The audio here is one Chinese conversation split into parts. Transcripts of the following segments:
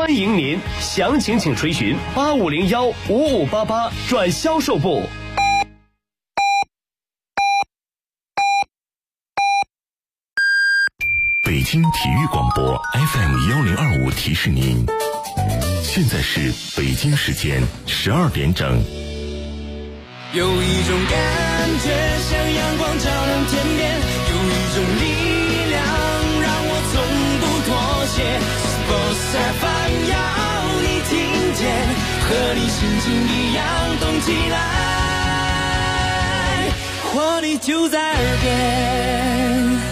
欢迎您，详情请垂询85015588转销售部。 北京体育广播 FM1025提示您，现在是北京时间12点整。 有一种感觉像阳光照亮天边，有一种力量让我从不妥协。Sports FM 要你听见，和你心情一样动起来，活力就在耳边。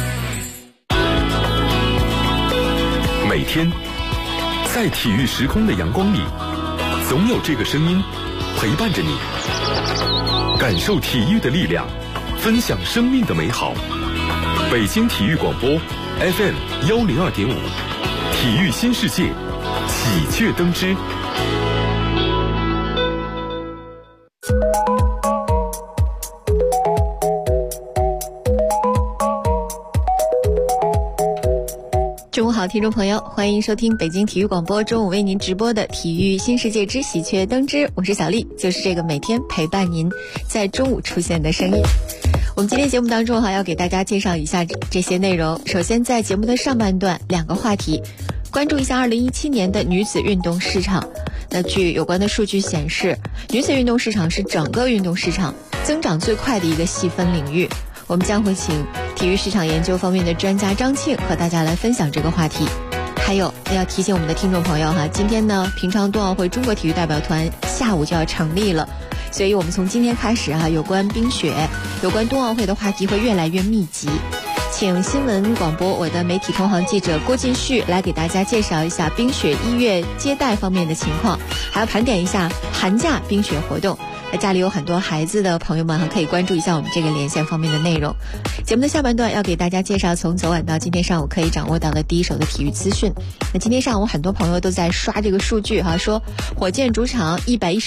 每天在体育时空的阳光里，总有这个声音陪伴着你，感受体育的力量，分享生命的美好。北京体育广播 FM102.5，体育新世界，喜鹊登枝。 中午好，听众朋友，欢迎收听北京体育广播中午为您直播的体育新世界之喜鹊登枝，我是小丽，就是这个每天陪伴您在中午出现的声音。我们今天节目当中要给大家介绍一下这些内容。首先在节目的上半段2个话题，关注一下2017年的女子运动市场。那据有关的数据显示，女子运动市场是整个运动市场增长最快的一个细分领域。我们将会请体育市场研究方面的专家张庆和大家来分享这个话题。还有要提醒我们的听众朋友今天呢，平昌冬奥会中国体育代表团下午就要成立了，所以我们从今天开始有关冰雪、有关冬奥会的话题会越来越密集。请新闻广播我的媒体同行记者郭进旭来给大家介绍一下冰雪1月接待方面的情况，还要盘点一下寒假冰雪活动。家里有很多孩子的朋友们可以关注一下我们这个连线方面的内容。节目的下半段要给大家介绍从昨晚到今天上午可以掌握到的第一手的体育资讯。那今天上午很多朋友都在刷这个数据说火箭主场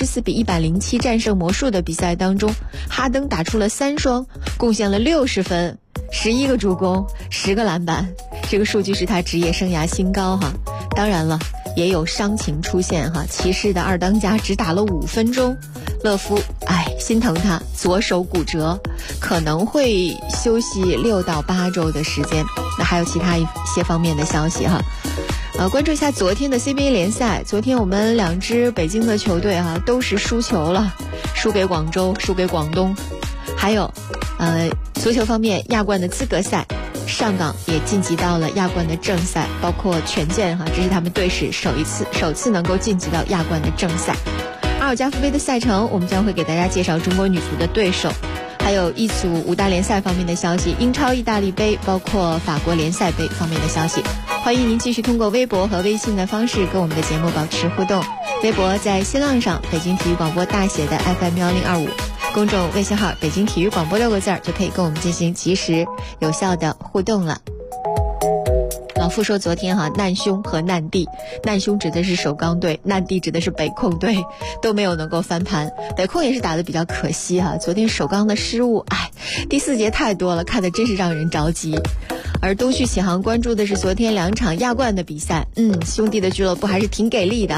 114-107战胜魔术的比赛当中，哈登打出了3双，贡献了60分，11个助攻，10个篮板，这个数据是他职业生涯新高当然了，也有伤情出现骑士的2当家只打了5分钟，勒夫心疼他，左手骨折，可能会休息6到8周的时间。那还有其他一些方面的消息关注一下昨天的 CBA 联赛。昨天我们2支北京的球队都是输球了，输给广州，输给广东。还有足球方面，亚冠的资格赛，上港也晋级到了亚冠的正赛，包括权健这是他们队史首次能够晋级到亚冠的正赛。阿尔加夫杯的赛程，我们将会给大家介绍中国女足的对手，还有一组5大联赛方面的消息，英超、意大利杯，包括法国联赛杯方面的消息。欢迎您继续通过微博和微信的方式跟我们的节目保持互动。微博在新浪上北京体育广播大写的 FM1025，公众微信号北京体育广播6个字就可以跟我们进行及时有效的互动了。老傅说昨天难兄和难弟，难兄指的是首钢队，难弟指的是北控队，都没有能够翻盘。北控也是打得比较可惜昨天首钢的失误第4节太多了，看得真是让人着急。而东旭启航关注的是昨天2场亚冠的比赛，兄弟的俱乐部还是挺给力的。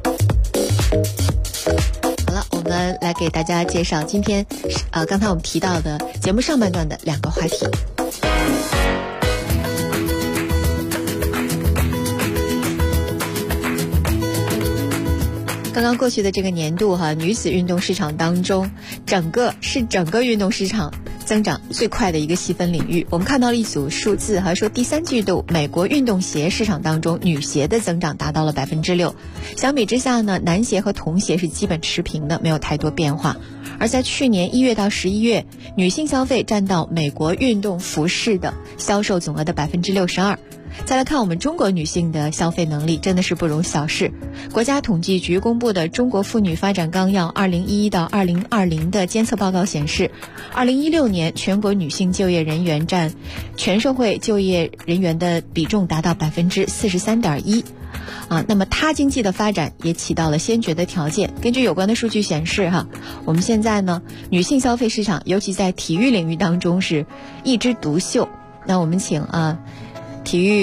好了，我们来给大家介绍今天刚才我们提到的节目上半段的2个话题。刚刚过去的这个年度女子运动市场当中，整个运动市场增长最快的一个细分领域。我们看到了一组数字说第3季度美国运动鞋市场当中，女鞋的增长达到了6%。相比之下呢，男鞋和童鞋是基本持平的，没有太多变化。而在去年1月到11月，女性消费占到美国运动服饰的销售总额的62%。再来看我们中国女性的消费能力，真的是不容小视。国家统计局公布的《中国妇女发展纲要2011到2020》的监测报告显示，2016年全国女性就业人员占全社会就业人员的比重达到43.1%。那么它经济的发展也起到了先决的条件。根据有关的数据显示我们现在呢，女性消费市场尤其在体育领域当中是一枝独秀。那我们请体育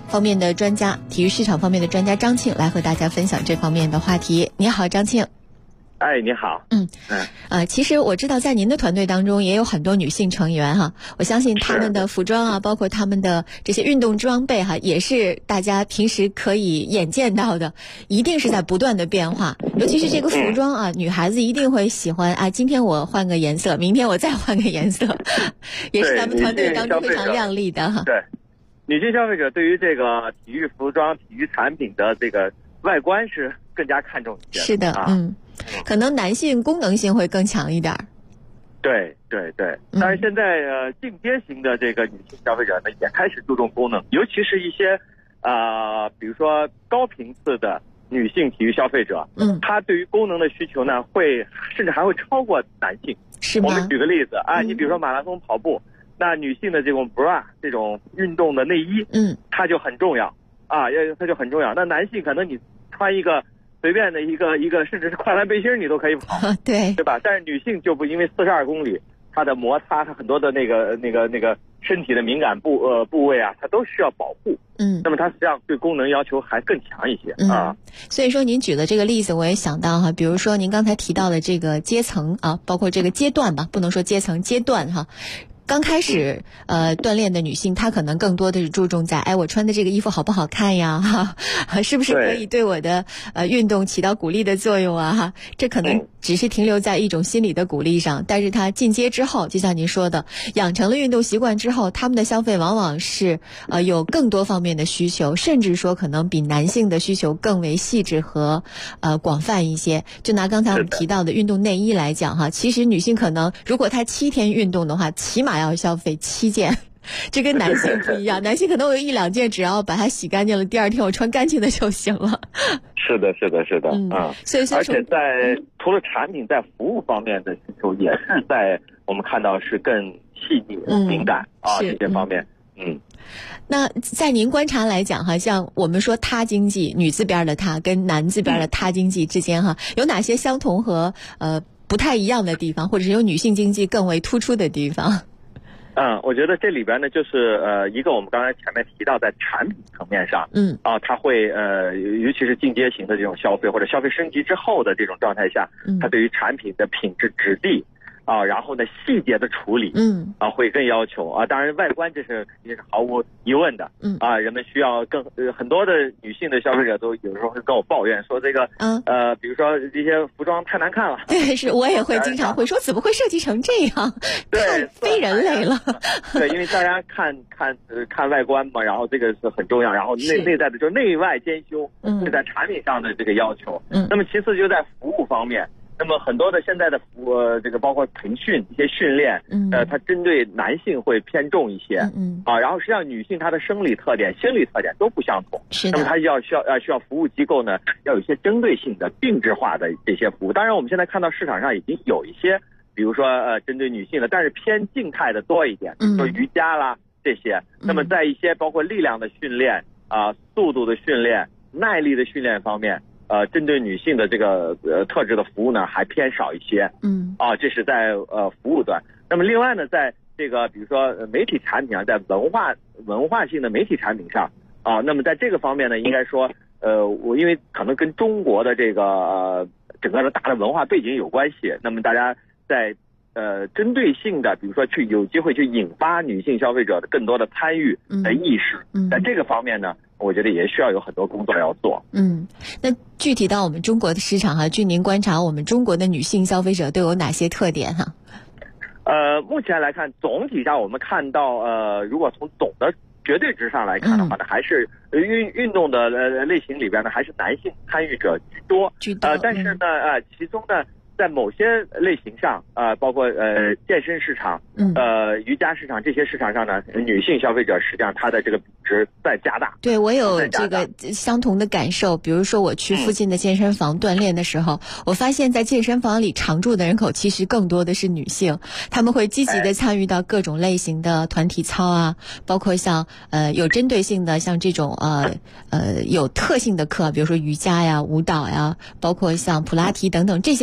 方面的专家，体育市场方面的专家张庆来和大家分享这方面的话题。你好，张庆。 哎，你好。 其实我知道在您的团队当中也有很多女性成员哈，我相信他们的服装啊，包括他们的这些运动装备哈，也是大家平时可以眼见到的，一定是在不断的变化。尤其是这个服装啊，女孩子一定会喜欢啊，今天我换个颜色，明天我再换个颜色，也是咱们团队当中非常亮丽的哈。 对，女性消费者对于这个体育服装、体育产品的这个外观是更加看重一些。 是的，可能男性功能性会更强一点。 对，但是现在进阶型的这个女性消费者呢，也开始注重功能，尤其是一些比如说高频次的女性体育消费者，她对于功能的需求呢，甚至还会超过男性。 是吗？ 我们举个例子啊，你比如说马拉松跑步，那女性的这种 bra 这种运动的内衣，它就很重要啊，它就很重要。那男性可能你穿一个随便的一个甚至是跨栏背心你都可以跑，对吧？但是女性就不，因为42公里，它的摩擦，它很多的那个身体的敏感部位啊，它都需要保护。那么它实际上对功能要求还更强一些啊。 所以说您举的这个例子，我也想到哈，比如说您刚才提到的这个阶层啊，包括这个阶段吧，不能说阶层，阶段哈。刚开始锻炼的女性，她可能更多的是注重在我穿的这个衣服好不好看呀，是不是可以对我的运动起到鼓励的作用啊哈，这可能只是停留在一种心理的鼓励上，但是她进阶之后，就像您说的，养成了运动习惯之后，他们的消费往往是有更多方面的需求，甚至说可能比男性的需求更为细致和广泛一些。就拿刚才我们提到的运动内衣来讲哈，其实女性可能如果她7天运动的话，起码要消费7件，这跟男性不一样。男性可能有1、2件，只要把它洗干净了，第2天我穿干净的就行了。 是的。所以而且在除了产品，在服务方面的需求也是在我们看到是更细腻、敏感这些方面。 那在您观察来讲哈，像我们说他经济，女字边的他跟男字边的他经济之间哈，有哪些相同和不太一样的地方，或者是有女性经济更为突出的地方？ 我觉得这里边呢，就是一个我们刚才前面提到在产品层面上，它会尤其是进阶型的这种消费或者消费升级之后的这种状态下，它对于产品的品质、质地然后呢细节的处理，会更要求当然外观这是肯定是毫无疑问的，人们需要很多的女性的消费者都有时候会跟我抱怨说这个比如说这些服装太难看了。 对，是我也会经常会说怎么会设计成这样，太非人类了。 对，因为大家看外观嘛，然后这个是很重要，然后内在的就是内外兼修，是在产品上的这个要求。那么其次就在服务方面。那么很多的现在的这个包括培训一些训练，它针对男性会偏重一些，然后实际上女性她的生理特点、心理特点都不相同，那么她需要服务机构呢要有一些针对性的、定制化的这些服务。当然我们现在看到市场上已经有一些，比如说针对女性的，但是偏静态的多一点，比如说瑜伽啦这些。那么在一些包括力量的训练速度的训练、耐力的训练方面。针对女性的这个特质的服务呢，还偏少一些。这是在服务端。那么另外呢，在这个比如说媒体产品在文化性的媒体产品上那么在这个方面呢，应该说我因为可能跟中国的这个整个的大的文化背景有关系，那么大家在针对性的，比如说有机会去引发女性消费者的更多的参与的意识，在这个方面呢，我觉得也需要有很多工作要做。 那具体到我们中国的市场据您观察，我们中国的女性消费者都有哪些特点哈？ 目前来看，总体上我们看到如果从总的绝对值上来看的话呢，还是运动的类型里边呢，还是男性参与者居多。但是呢其中呢。在某些类型上包括健身市场瑜伽市场这些市场上呢，女性消费者实际上她的这个比值在加大。 对，我有这个相同的感受。比如说我去附近的健身房锻炼的时候，我发现在健身房里常住的人口其实更多的是女性，她们会积极的参与到各种类型的团体操包括像有针对性的像这种有特性的课，比如说瑜伽呀、舞蹈呀，包括像普拉提等等，这些课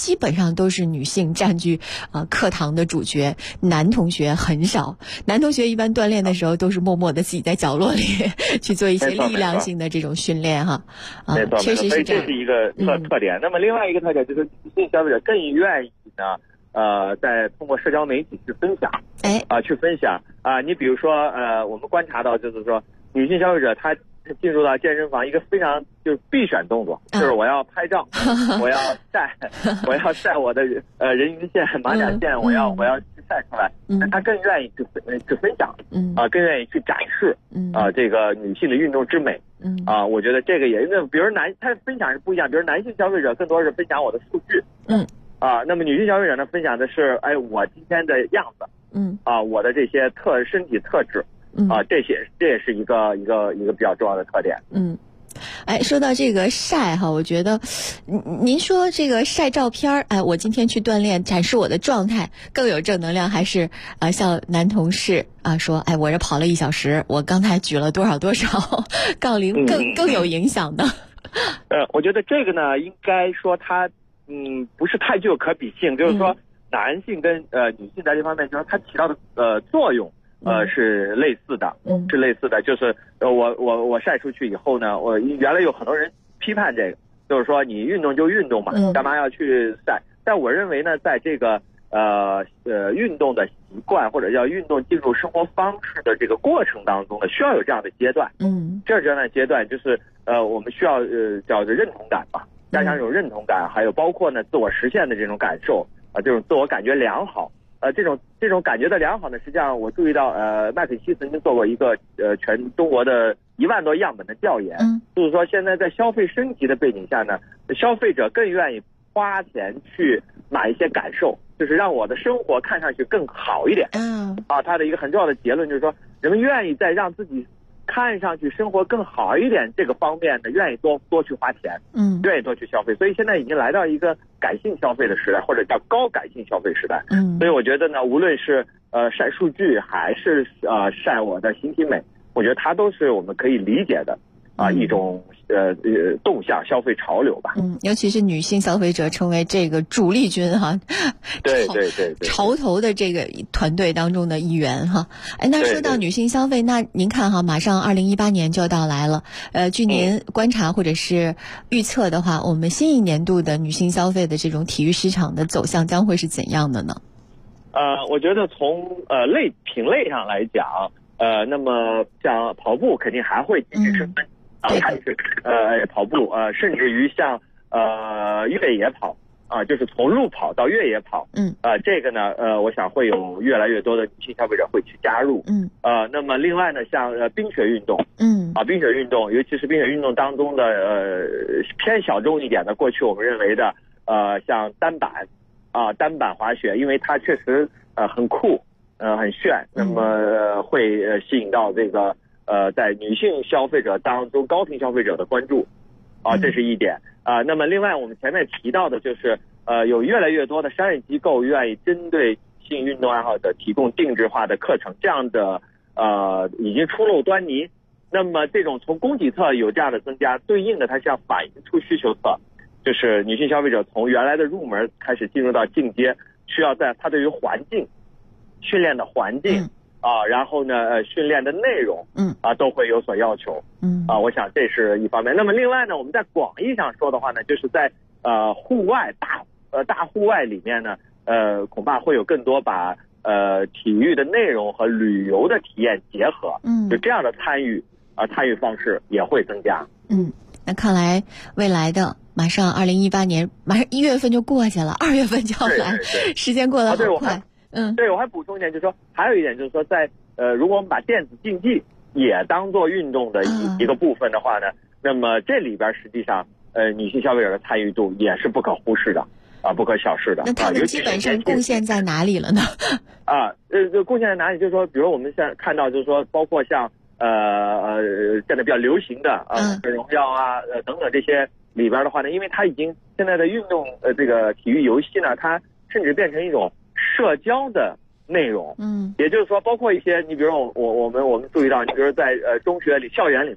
基本上都是女性占据课堂的主角，男同学很少。男同学一般锻炼的时候都是默默的自己在角落里去做一些力量性的这种训练哈。 没错， 确实是这样。 所以这是一个特点。那么另外一个特点就是女性消费者更愿意呢。在通过社交媒体去分享，去分享你比如说我们观察到就是说，女性消费者她进入到健身房一个非常就是必选动作，就是我要拍照，我要晒我的人鱼线、马甲线，我要去晒出来，她更愿意去分享，更愿意去展示，这个女性的运动之美，我觉得这个也比如她分享是不一样，比如男性消费者更多是分享我的数据，那么女性消费者呢，分享的是，我今天的样子，我的这些身体特质，这也是一个比较重要的特点。 说到这个晒哈，我觉得您说这个晒照片，我今天去锻炼，展示我的状态更有正能量，还是像男同事说，我这跑了1小时，我刚才举了多少杠铃更有影响的？ 我觉得这个呢，应该说它。不是太具有可比性，就是说男性跟女性在这方面，就是它起到的作用是类似的，就是我晒出去以后呢，我原来有很多人批判这个，就是说你运动就运动嘛，干嘛要去晒？但我认为呢，在这个运动的习惯或者叫运动进入生活方式的这个过程当中呢，需要有这样的阶段，这样的阶段就是我们需要叫做认同感吧。加强这种认同感，还有包括呢自我实现的这种感受这种自我感觉良好这种感觉的良好呢，实际上我注意到麦肯锡曾经做过一个全中国的1万多样本的调研，就是说现在在消费升级的背景下呢，消费者更愿意花钱去买一些感受，就是让我的生活看上去更好一点。它的一个很重要的结论就是说，人们愿意在让自己看上去生活更好一点这个方面呢，愿意多去花钱，愿意多去消费，所以现在已经来到一个感性消费的时代，或者叫高感性消费时代。所以我觉得呢，无论是晒数据还是晒我的形体美，我觉得它都是我们可以理解的一种动向消费潮流吧。 尤其是女性消费者成为这个主力军哈， 对， 潮头的这个团队当中的一员哈。那说到女性消费，那您看哈，马上2018年就要到来了。据您观察或者是预测的话，我们新一年度的女性消费的这种体育市场的走向将会是怎样的呢？ 我觉得从品类上来讲，那么像跑步肯定还会继续升温。还是跑步甚至于像越野跑就是从路跑到越野跑，这个呢我想会有越来越多的女性消费者会去加入。那么另外呢，像冰雪运动，冰雪运动，尤其是冰雪运动当中的偏小众一点的，过去我们认为的像单板滑雪，因为它确实很酷，很炫，那么会吸引到这个在女性消费者当中高频消费者的关注，这是一点那么另外我们前面提到的就是有越来越多的商业机构愿意针对性运动爱好者提供定制化的课程，这样的已经初露端倪。那么这种从供给侧有这样的增加，对应的它是要反映出需求侧，就是女性消费者从原来的入门开始进入到进阶，需要在它对于环境训练的环境然后呢训练的内容都会有所要求，我想这是一方面。那么另外呢，我们在广义上说的话呢，就是在户外大户外里面呢恐怕会有更多把体育的内容和旅游的体验结合，就这样的参与方式也会增加。 那看来未来的马上2018年马上1月份就过去了，2月份就要来，时间过得好快。 对，我还补充一点，就是说还有一点就是说，在如果我们把电子竞技也当做运动的一个部分的话呢，那么这里边实际上女性消费者的参与度也是不可忽视的不可小视的。 那他们基本上贡献在哪里了呢？ 贡献在哪里？就是说，比如我们现在看到，就是说，包括像现在比较流行的荣耀等等这些里边的话呢，因为它已经现在的运动这个体育游戏呢，它甚至变成一种社交的内容，也就是说，包括一些你比如我们注意到，你比如在中学里校园里面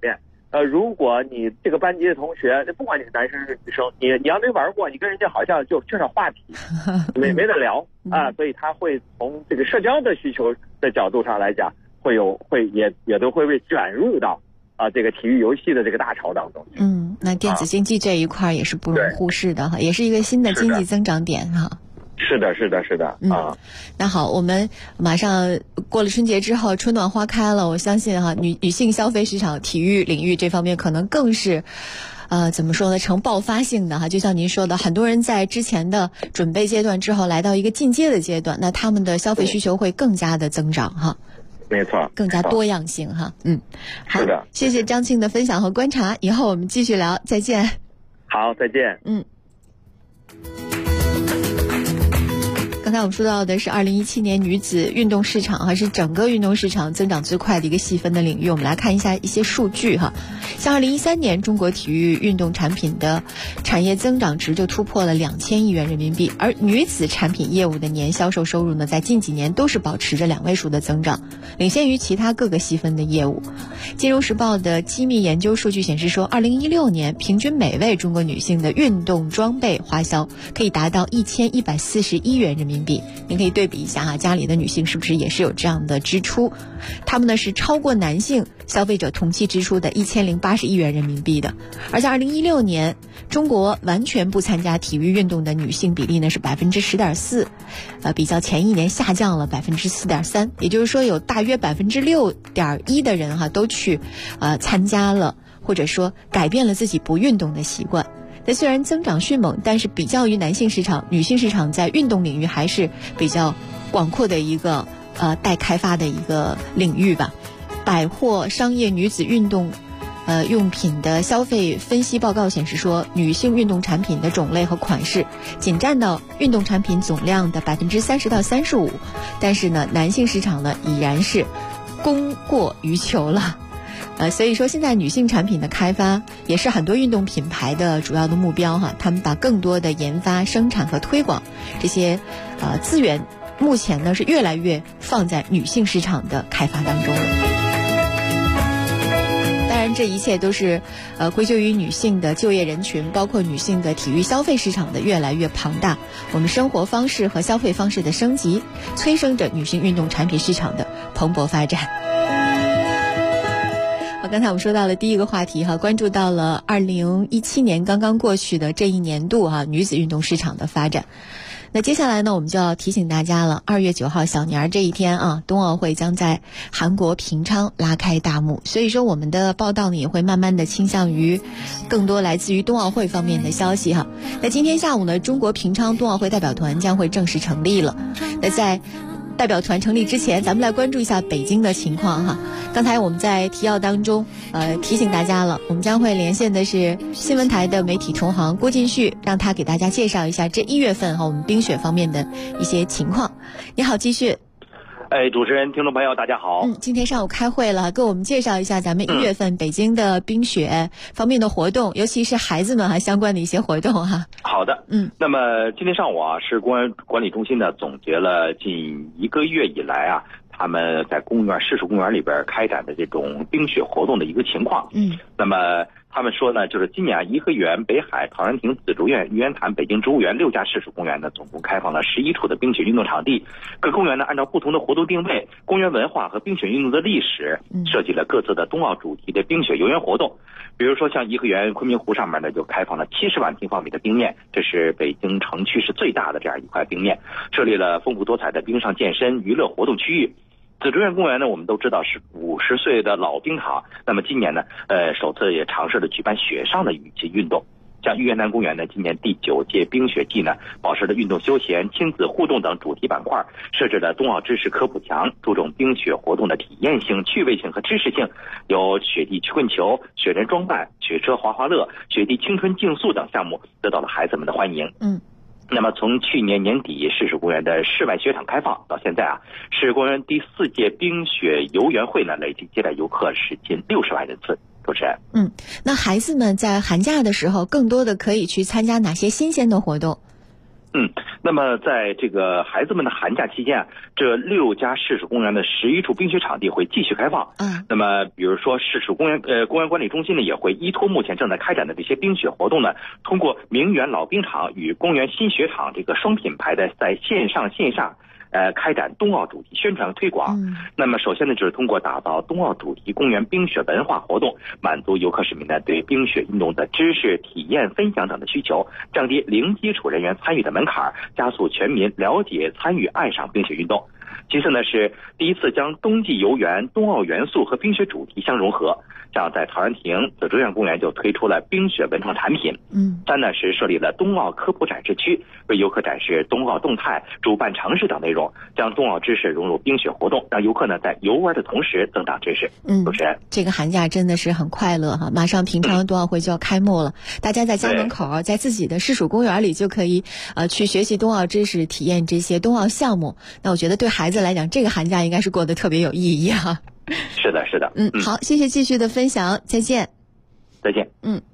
如果你这个班级的同学，不管你是男生是女生，你要没玩过，你跟人家好像就缺少话题，没得聊啊，所以他会从这个社交的需求的角度上来讲，也都会被卷入到这个体育游戏的这个大潮当中。 那电子竞技这一块也是不容忽视的哈，也是一个新的经济增长点哈。 是的那好，我们马上过了春节之后，春暖花开了，我相信哈，女性消费市场、体育领域这方面可能更是怎么说呢，呈爆发性的哈。就像您说的，很多人在之前的准备阶段之后来到一个进阶的阶段，那他们的消费需求会更加的增长哈。 没错， 更加多样性哈。好， 是的， 谢谢张庆的分享和观察，以后我们继续聊，再见。 好，再见。 刚才我们说到的是2017年女子运动市场，还是整个运动市场增长最快的一个细分的领域。我们来看一下一些数据哈，像2013年中国体育运动产品的产业增长值就突破了2000亿元人民币，而女子产品业务的年销售收入呢，在近几年都是保持着2位数的增长，领先于其他各个细分的业务。金融时报的机密研究数据显示说，2016年平均每位中国女性的运动装备花销可以达到1141元人民币。您可以对比一下哈，家里的女性是不是也是有这样的支出？他们呢是超过男性消费者同期支出的1081元人民币的。而在2016年，中国完全不参加体育运动的女性比例呢是10.4%，比较前一年下降了4.3%，也就是说有大约6.1%的人哈都去参加了，或者说改变了自己不运动的习惯。那虽然增长迅猛，但是比较于男性市场，女性市场在运动领域还是比较广阔的一个待开发的一个领域吧。百货商业女子运动用品的消费分析报告显示说，女性运动产品的种类和款式仅占到运动产品总量的30%到35%，但是呢，男性市场呢已然是供过于求了。所以说现在女性产品的开发也是很多运动品牌的主要的目标哈，他们把更多的研发、生产和推广这些资源，目前呢是越来越放在女性市场的开发当中了。当然这一切都是归咎于女性的就业人群，包括女性的体育消费市场的越来越庞大，我们生活方式和消费方式的升级，催生着女性运动产品市场的蓬勃发展。刚才我们说到了第一个话题哈，关注到了2017年刚刚过去的这一年度哈女子运动市场的发展。那接下来呢，我们就要提醒大家了，2月9号小年儿这一天啊，冬奥会将在韩国平昌拉开大幕。所以说我们的报道呢也会慢慢的倾向于更多来自于冬奥会方面的消息哈。那今天下午呢，中国平昌冬奥会代表团将会正式成立了。那在代表团成立之前，咱们来关注一下北京的情况哈。刚才我们在提要当中提醒大家了，我们将会连线的是新闻台的媒体同行郭进旭，让他给大家介绍一下这1月份我们冰雪方面的一些情况。你好，继续。 主持人、听众朋友，大家好。 今天上午开会了，给我们介绍一下咱们1月份北京的冰雪方面的活动，尤其是孩子们相关的一些活动哈。 好的，那么今天上午是公园管理中心呢总结了近1个月以来他们在市属公园里边开展的这种冰雪活动的一个情况。那么他们说呢，就是今年颐和园、北海、陶然亭、紫竹院、玉渊潭、北京植物园6家市属公园呢，总共开放了11处的冰雪运动场地。各公园呢，按照不同的活动定位、公园文化和冰雪运动的历史，设计了各自的冬奥主题的冰雪游园活动。比如说像颐和园昆明湖上面呢，就开放了70万平方米的冰面，这是北京城区是最大的这样一块冰面，设立了丰富多彩的冰上健身娱乐活动区域。紫竹院公园呢，我们都知道是50岁的老冰场，那么今年呢，首次也尝试了举办雪上的雨季运动。像玉渊潭公园呢，今年第9届冰雪季呢，保持了运动休闲、亲子互动等主题板块，设置了冬奥知识科普墙，注重冰雪活动的体验性、趣味性和知识性，有雪地曲棍球、雪人装扮、雪车滑滑乐、雪地青春竞速等项目，得到了孩子们的欢迎。那么从去年年底市属公园的室外雪场开放到现在市公园第4届冰雪游园会呢，累计接待游客是近60万人次。主持人， 那孩子们在寒假的时候更多的可以去参加哪些新鲜的活动？ 那么在这个孩子们的寒假期间啊，这6家市属公园的11处冰雪场地会继续开放。那么比如说市属公园管理中心呢，也会依托目前正在开展的这些冰雪活动呢，通过明园老冰场与公园新雪场这个双品牌的在线上线下开展冬奥主题宣传和推广。那么首先呢，就是通过打造冬奥主题公园冰雪文化活动，满足游客市民呢对冰雪运动的知识、体验、分享等的需求，降低零基础人员参与的门槛，加速全民了解、参与、爱上冰雪运动。其次呢，是第一次将冬季游园、冬奥元素和冰雪主题相融合，像在陶然亭、紫竹院公园就推出了冰雪文创产品。三呢是设立了冬奥科普展示区，为游客展示冬奥动态、主办城市等内容，将冬奥知识融入冰雪活动，让游客呢在游玩的同时增长知识。主持人， 这个寒假真的是很快乐哈！马上平昌冬奥会就要开幕了，大家在家门口，在自己的市属公园里就可以去学习冬奥知识，体验这些冬奥项目。那我觉得对孩子来讲，这个寒假应该是过得特别有意义哈。 是的，是的。 好，谢谢继续的分享，再见。 再见。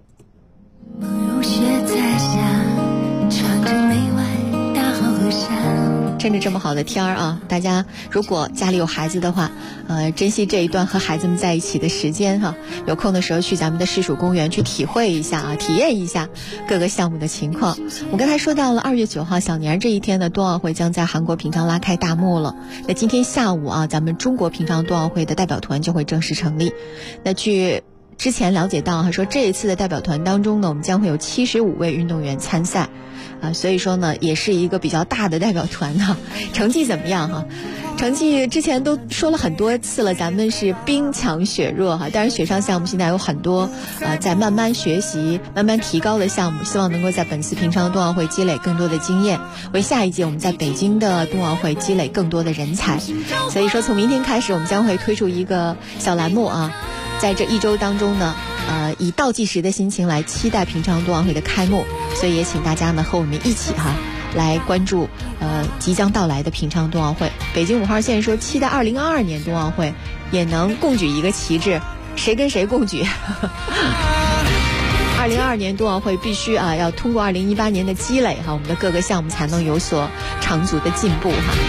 趁着这么好的天儿啊，大家如果家里有孩子的话，珍惜这一段和孩子们在一起的时间哈。有空的时候去咱们的市属公园去体会一下啊，体验一下各个项目的情况。我刚才说到了2月9号小年这一天呢，冬奥会将在韩国平昌拉开大幕了。那今天下午啊，咱们中国平昌冬奥会的代表团就会正式成立。那据之前了解到说这一次的代表团当中呢，我们将会有75位运动员参赛。所以说呢，也是一个比较大的代表团哈。成绩怎么样哈？成绩之前都说了很多次了，咱们是冰强雪弱哈。当然雪上项目现在有很多在慢慢学习、慢慢提高的项目，希望能够在本次平昌冬奥会积累更多的经验，为下一届我们在北京的冬奥会积累更多的人才。所以说从明天开始，我们将会推出一个小栏目啊，在这1周当中呢，以倒计时的心情来期待平昌冬奥会的开幕，所以也请大家呢和我们一起来关注即将到来的平昌冬奥会。北京5号线说期待2022年冬奥会也能共举一个旗帜，谁跟谁共举？2022年冬奥会必须要通过2018年的积累我们的各个项目才能有所长足的进步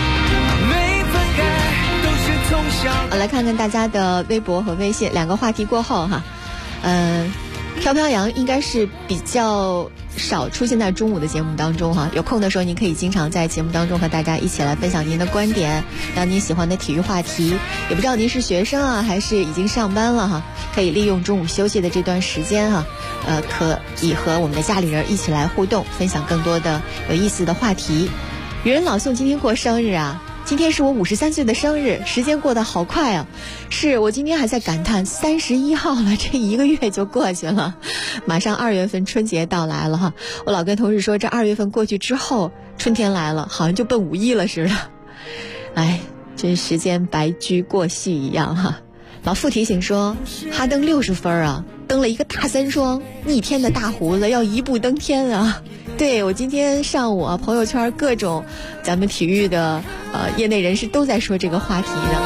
来看看大家的微博和微信2个话题过后飘飘扬应该是比较少出现在中午的节目当中有空的时候您可以经常在节目当中和大家一起来分享您的观点，让您喜欢的体育话题。也不知道您是学生还是已经上班了可以利用中午休息的这段时间可以和我们的家里人一起来互动，分享更多的有意思的话题。愚人老宋今天过生日今天是我53岁的生日，时间过得好快是我今天还在感叹31号了，这1个月就过去了，马上2月份春节到来了我老跟同事说，这2月份过去之后春天来了，好像就奔5一了似的。这时间白驹过隙一样老傅提醒说，哈登60分登了一个大3双，逆天的大胡子要一步登天对，我今天上午朋友圈各种咱们体育的业内人士都在说这个话题呢。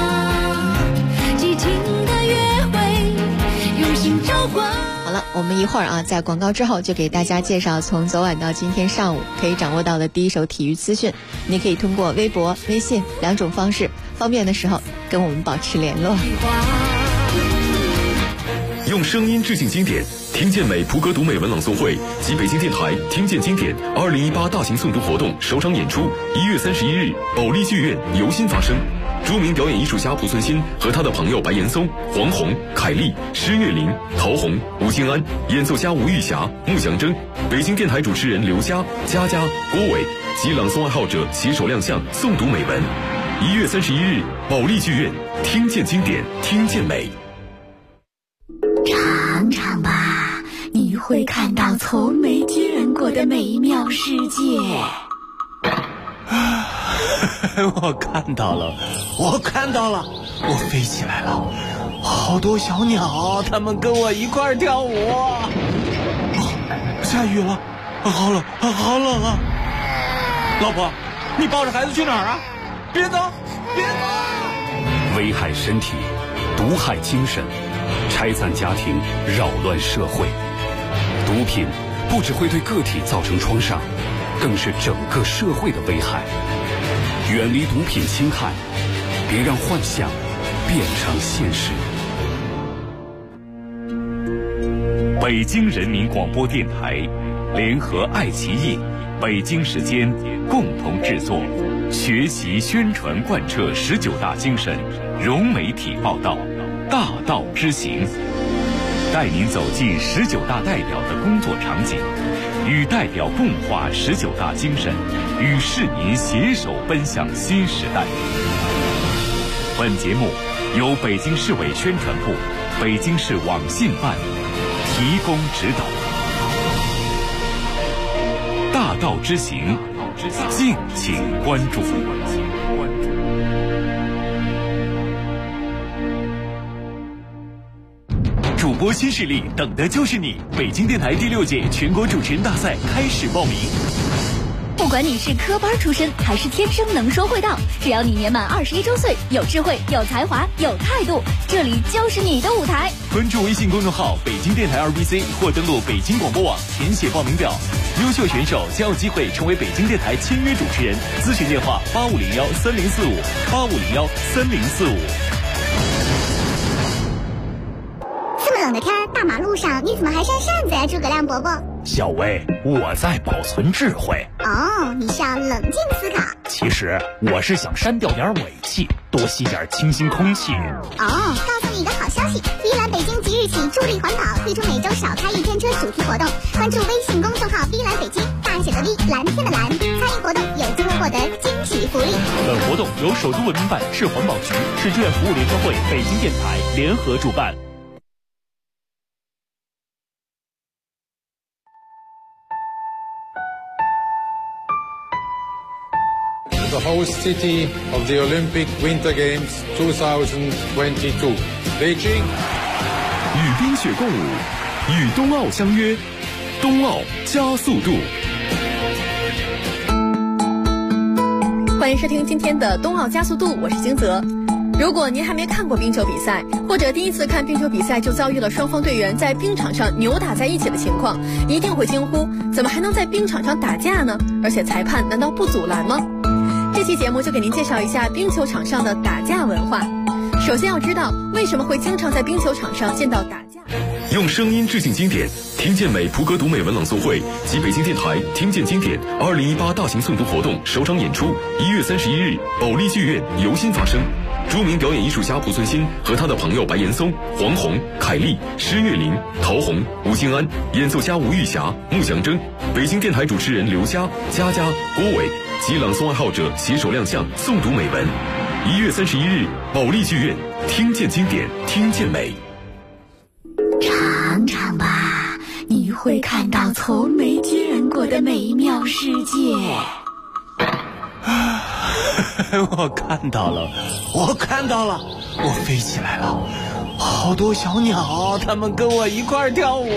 好了，我们一会儿在广告之后就给大家介绍从昨晚到今天上午可以掌握到的第一手体育资讯。你可以通过微博、微信2种方式，方便的时候跟我们保持联络。 用声音致敬经典，听见美普格读美文朗诵会及北京电台听见经典2018大型诵读活动首场演出1月31日保利剧院由心发生。著名表演艺术家濮存昕和他的朋友白岩松、黄宏、凯丽、施月玲、陶虹、吴京安，演奏家吴玉霞、穆祥征，北京电台主持人刘佳、佳佳、郭伟及朗诵爱好者携手亮相诵读美文。1月31日保利剧院，听见经典，听见美。 尝尝吧，你会看到从没见过的美妙世界。 我看到了，我飞起来了，好多小鸟，它们跟我一块儿跳舞。下雨了，好冷啊！老婆，你抱着孩子去哪儿啊？别走！ 危害身体，毒害精神，拆散家庭，扰乱社会。毒品不只会对个体造成创伤， 更是整个社会的危害。远离毒品侵害，别让幻想变成现实。 北京人民广播电台联合爱奇艺、北京时间共同制作，学习宣传贯彻19大精神，融媒体报道，大道之行，带您走进19大代表的工作场景，与代表共话19大精神，与市民携手奔向新时代。本节目由北京市委宣传部、北京市网信办提供指导。大道之行，敬请关注。主播新势力，等的就是你！北京电台第6届全国主持人大赛开始报名。 不管你是科班出身还是天生能说会道，只要你年满21周岁，有智慧、有才华、有态度，这里就是你的舞台。 关注微信公众号北京电台2BC 或登录北京广播网填写报名表，优秀选手将有机会成为北京电台签约主持人。咨询电话85013045，85013045。 这么冷的天，大马路上你怎么还扇扇子呀，诸葛亮伯伯？ 小薇，我在保存智慧。 哦，你是要冷静思考。 其实我是想删掉点尾气，多吸点清新空气。 哦，告诉你一个好消息，碧蓝北京即日起助力环保，推出每周少开一天车主题活动。关注微信公众号碧蓝北京，大写的 V， 蓝天的蓝，参与活动有机会获得惊喜福利。 本活动由首都文明办、市环保局、市志愿服务联合会、北京电台联合主办。 The host city of the Olympic Winter Games 2022, Beijing. 与冰雪共舞，与冬奥相约，冬奥加速度。 欢迎收听今天的冬奥加速度，我是金泽。如果您还没看过冰球比赛，或者第一次看冰球比赛就遭遇了双方队员在冰场上扭打在一起的情况，一定会惊呼：怎么还能在冰场上打架呢？而且裁判难道不阻拦吗？这期节目就给您介绍一下冰球场上的打架文化。首先要知道为什么会经常在冰球场上见到打架。 用声音致敬经典，听见美普格读美文朗诵会及北京电台听见经典2018大型诵读活动首场演出1月31日保利剧院由心发生。著名表演艺术家濮存昕和他的朋友白岩松、黄宏、凯丽、施月林、陶虹、吴京安，演奏家吴玉霞、穆祥征，北京电台主持人刘佳、佳佳、郭伟及朗诵爱好者携手亮相诵读美文。1月31日保利剧院，听见经典，听见美。 尝尝吧，你会看到从没见过的美妙世界。 我看到了，我飞起来了，好多小鸟，它们跟我一块跳舞。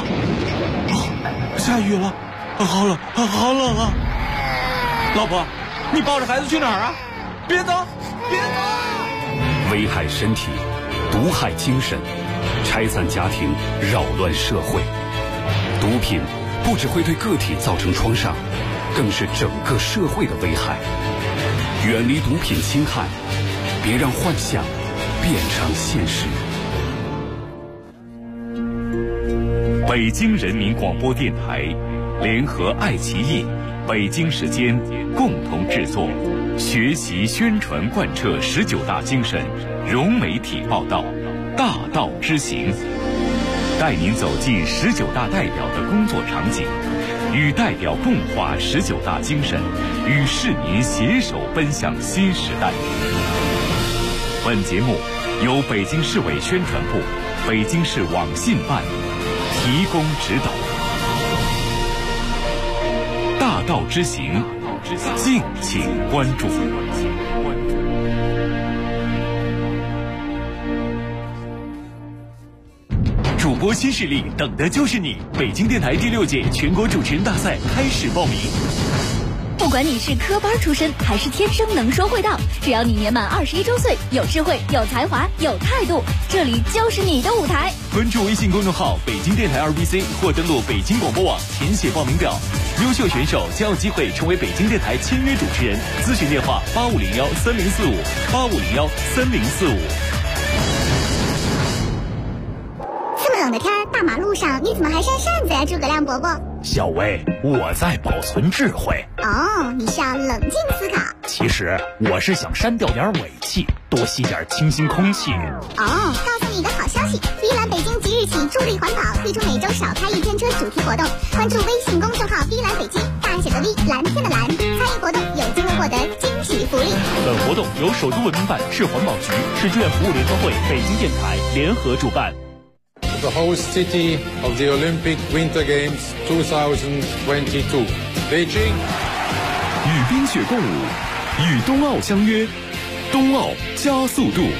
下雨了，好冷啊！老婆，你抱着孩子去哪儿啊？别走！ 危害身体，毒害精神，拆散家庭，扰乱社会。毒品不只会对个体造成创伤，更是整个社会的危害。远离毒品侵害，别让幻想变成现实。 北京人民广播电台联合爱奇艺、北京时间共同制作，学习宣传贯彻19大精神，融媒体报道，大道之行，带您走进19大代表的工作场景，与代表共话19大精神，与市民携手奔向新时代。本节目由北京市委宣传部、北京市网信办提供指导。大道之行，敬请关注。主播新势力，等的就是你！北京电台第6届全国主持人大赛开始报名。 不管你是科班出身还是天生能说会道，只要你年满21周岁，有智慧、有才华、有态度，这里就是你的舞台。 关注微信公众号北京电台2BC 或登录北京广播网填写报名表，优秀选手将有机会成为北京电台签约主持人。咨询电话8501304585013045。 这么冷的天，大马路上你怎么还扇扇子呀，诸葛亮伯伯？ 小薇，我在保存智慧。 哦，你是要冷静思考。 其实我是想删掉点尾气，多吸点清新空气。 哦，告诉你一个好消息，碧蓝北京即日起助力环保，推出每周少开一天车主题活动。关注微信公众号碧蓝北京，大写的 V， 蓝天的蓝，参与活动有机会获得惊喜福利。 本活动由首都文明办、市环保局、市志愿服务联合会、北京电台联合主办。 The host city of the Olympic Winter Games 2022, Beijing. 与冰雪共舞，与冬奥相约，冬奥加速度。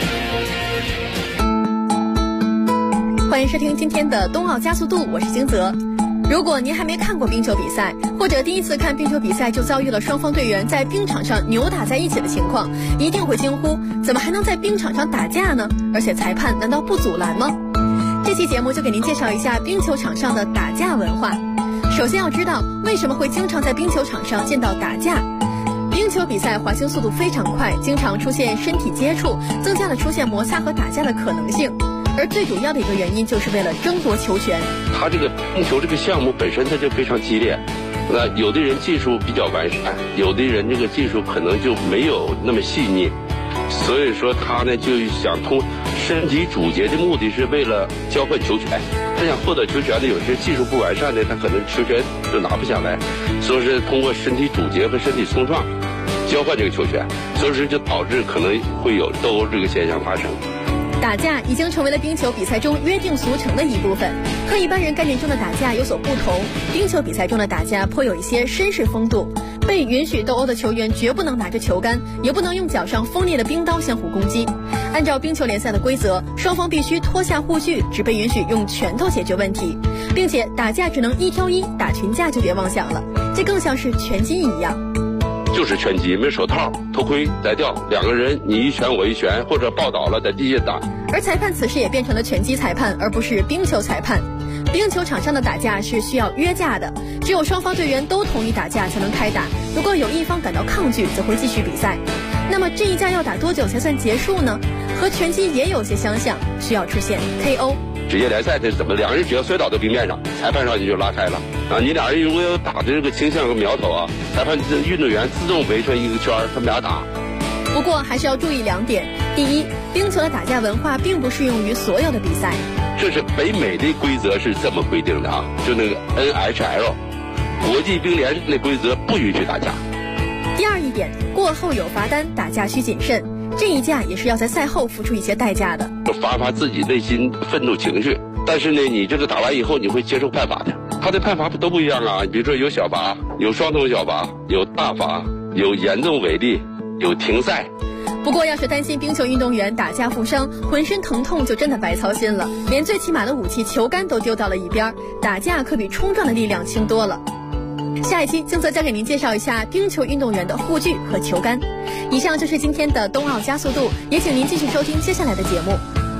欢迎收听今天的冬奥加速度，我是金泽。如果您还没看过冰球比赛，或者第一次看冰球比赛就遭遇了双方队员在冰场上扭打在一起的情况，一定会惊呼：怎么还能在冰场上打架呢？而且裁判难道不阻拦吗？这期节目就给您介绍一下冰球场上的打架文化。首先要知道为什么会经常在冰球场上见到打架。冰球比赛滑行速度非常快，经常出现身体接触，增加了出现摩擦和打架的可能性。而最主要的一个原因就是为了争夺球权。 他这个冰球这个项目本身它就非常激烈，那有的人技术比较完善，有的人这个技术可能就没有那么细腻，所以说他呢就想通身体主节的目的是为了交换球权。他想获得球权的，有些技术不完善的，他可能球权就拿不下来，所以是通过身体主节和身体冲撞交换这个球权，所以说就导致可能会有斗殴这个现象发生。 打架已经成为了冰球比赛中约定俗成的一部分，和一般人概念中的打架有所不同。冰球比赛中的打架颇有一些绅士风度，被允许斗殴的球员绝不能拿着球杆，也不能用脚上锋利的冰刀相互攻击。按照冰球联赛的规则，双方必须脱下护具，只被允许用拳头解决问题，并且打架只能1挑1，打群架就别妄想了，这更像是拳击一样。 就是拳击，没手套、头盔摘掉，两个人你一拳我一拳，或者抱倒了在地下打。 而裁判此时也变成了拳击裁判，而不是冰球裁判。冰球场上的打架是需要约架的，只有双方队员都同意打架才能开打，如果有一方感到抗拒，则会继续比赛。那么这一架要打多久才算结束呢？和拳击也有些相像，需要出现 KO。 职业联赛这怎么两人只要摔倒到冰面上，裁判上去就拉开了啊！你俩人如果有打的这个倾向和苗头啊，裁判运动员自动围成一个圈，他们俩打。 不过还是要注意2点：第一，冰球的打架文化并不适用于所有的比赛。 这是北美的规则是这么规定的啊，就那个 NHL 国际冰联那规则不允许打架。 第二一点，过后有罚单，打架需谨慎。这一架也是要在赛后付出一些代价的， 发自己内心愤怒情绪。但是呢，你这个打完以后，你会接受判罚的。他的判罚都不一样啊，比如说有小罚，有双重小罚，有大罚，有严重违例，有停赛。 不过要是担心冰球运动员打架负伤，浑身疼痛就真的白操心了，连最起码的武器球杆都丢到了一边，打架可比冲撞的力量轻多了。下一期金泽将给您介绍一下冰球运动员的护具和球杆。以上就是今天的冬奥加速度，也请您继续收听接下来的节目。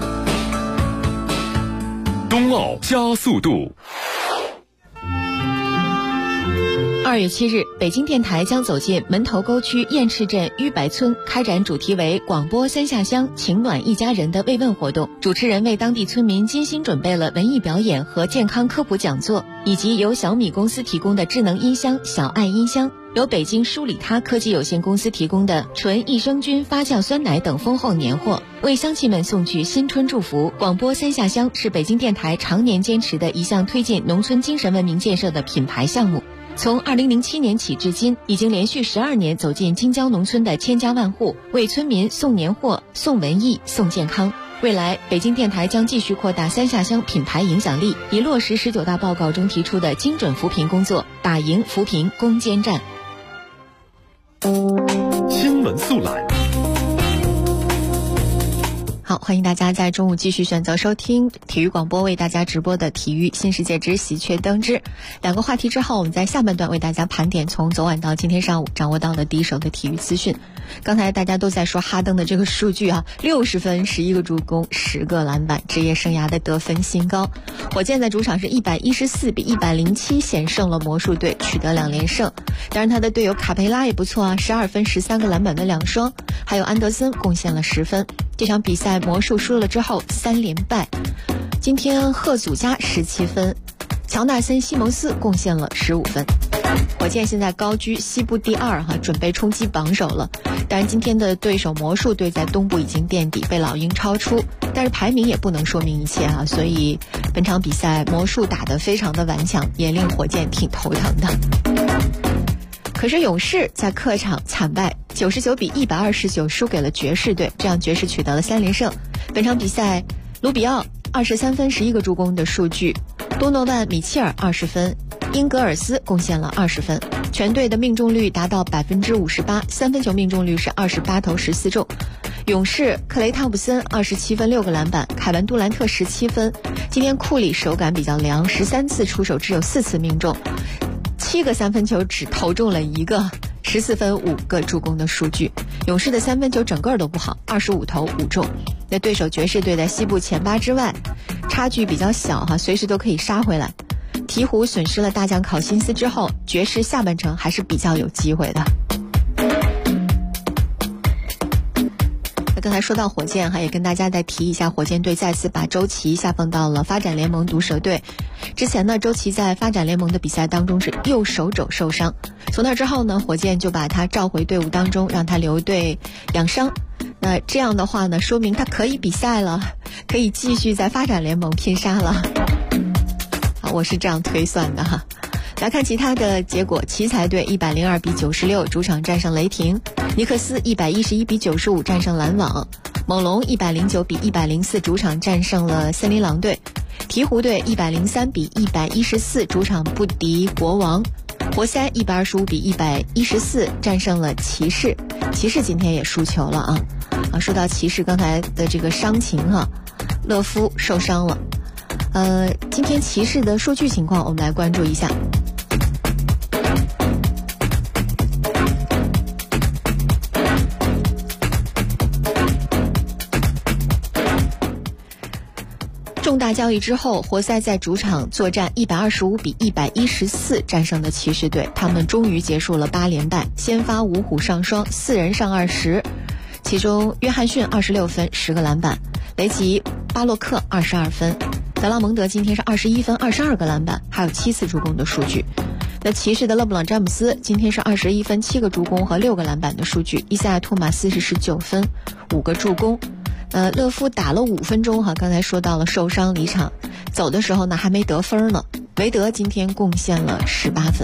冬奥加速度。 2月7日，北京电台将走进门头沟区雁翅镇玉白村，开展主题为广播三下乡，情暖一家人的慰问活动。主持人为当地村民精心准备了文艺表演和健康科普讲座，以及由小米公司提供的智能音箱小爱音箱，由北京舒里他科技有限公司提供的纯益生菌发酵酸奶等丰厚年货，为乡亲们送去新春祝福。广播三下乡是北京电台常年坚持的一项推进农村精神文明建设的品牌项目。从2007年起至今，已经连续12年走进京郊农村的千家万户，为村民送年货、送文艺、送健康。未来，北京电台将继续扩大三下乡品牌影响力，以落实19大报告中提出的精准扶贫工作，打赢扶贫攻坚战。 新闻速览。 好， 欢迎大家在中午继续选择收听体育广播为大家直播的体育新世界之喜鹊登之。2个话题之后，我们在下半段为大家盘点从昨晚到今天上午掌握到的第一手的体育资讯。刚才大家都在说哈登的这个数据啊，60分11个助攻10个篮板，职业生涯的得分新高。火箭在主场是114比107险胜了魔术队，取得2连胜。当然他的队友卡佩拉也不错啊，12分13个篮板的2双，还有安德森贡献了10分。这场比赛魔术输了之后3连败。今天赫祖加17分，乔纳森西蒙斯贡献了15分。火箭现在高居西部第2准备冲击榜首了。当然今天的对手魔术队在东部已经垫底，被老鹰超出，但是排名也不能说明一切啊，所以本场比赛魔术打得非常的顽强，也令火箭挺头疼的。可是勇士在客场惨败，99比129输给了爵士队，这样爵士取得了3连胜。本场比赛卢比奥23分11个助攻的数据，多诺万米切尔20分，英格尔斯贡献了20分，全队的命中率达到 58%， 三分球命中率是28投14中。勇士克雷汤普森27分6个篮板，凯文杜兰特17分。今天库里手感比较凉，13次出手只有4次命中，7个三分球只投中了1个，14分5个助攻的数据。勇士的三分球整个都不好，25投5中。那对手爵士队在西部前8之外，差距比较小随时都可以杀回来。鹈鹕损失了大将考辛斯之后，爵士下半程还是比较有机会的。刚才说到火箭也跟大家再提一下，火箭队再次把周琦下放到了发展联盟毒蛇队。之前呢，周琦在发展联盟的比赛当中是右手肘受伤，从那之后呢，火箭就把他召回队伍当中，让他留队养伤。那这样的话呢，说明他可以比赛了，可以继续在发展联盟拼杀了。我是这样推算的哈。来看其他的结果，奇才队102比96主场战胜雷霆，尼克斯111比95战胜篮网，猛龙109比104主场战胜了森林狼队，鹈鹕队103比114主场不敌国王，活塞125比114战胜了骑士。骑士今天也输球了说到骑士刚才的这个伤情勒夫受伤了。今天骑士的数据情况我们来关注一下。重大交易之后，活塞在主场作战125比114战胜的骑士队，他们终于结束了8连败，先发五虎上双，4人上20，其中约翰逊26分10个篮板，雷吉巴洛克22分，德拉蒙德今天是21分22个篮板，还有7次助攻的数据。那骑士的勒布朗詹姆斯今天是21分7个助攻和6个篮板的数据，伊赛亚托马斯是19分5个助攻。勒夫打了5分钟刚才说到了受伤离场，走的时候呢还没得分呢。韦德今天贡献了18分。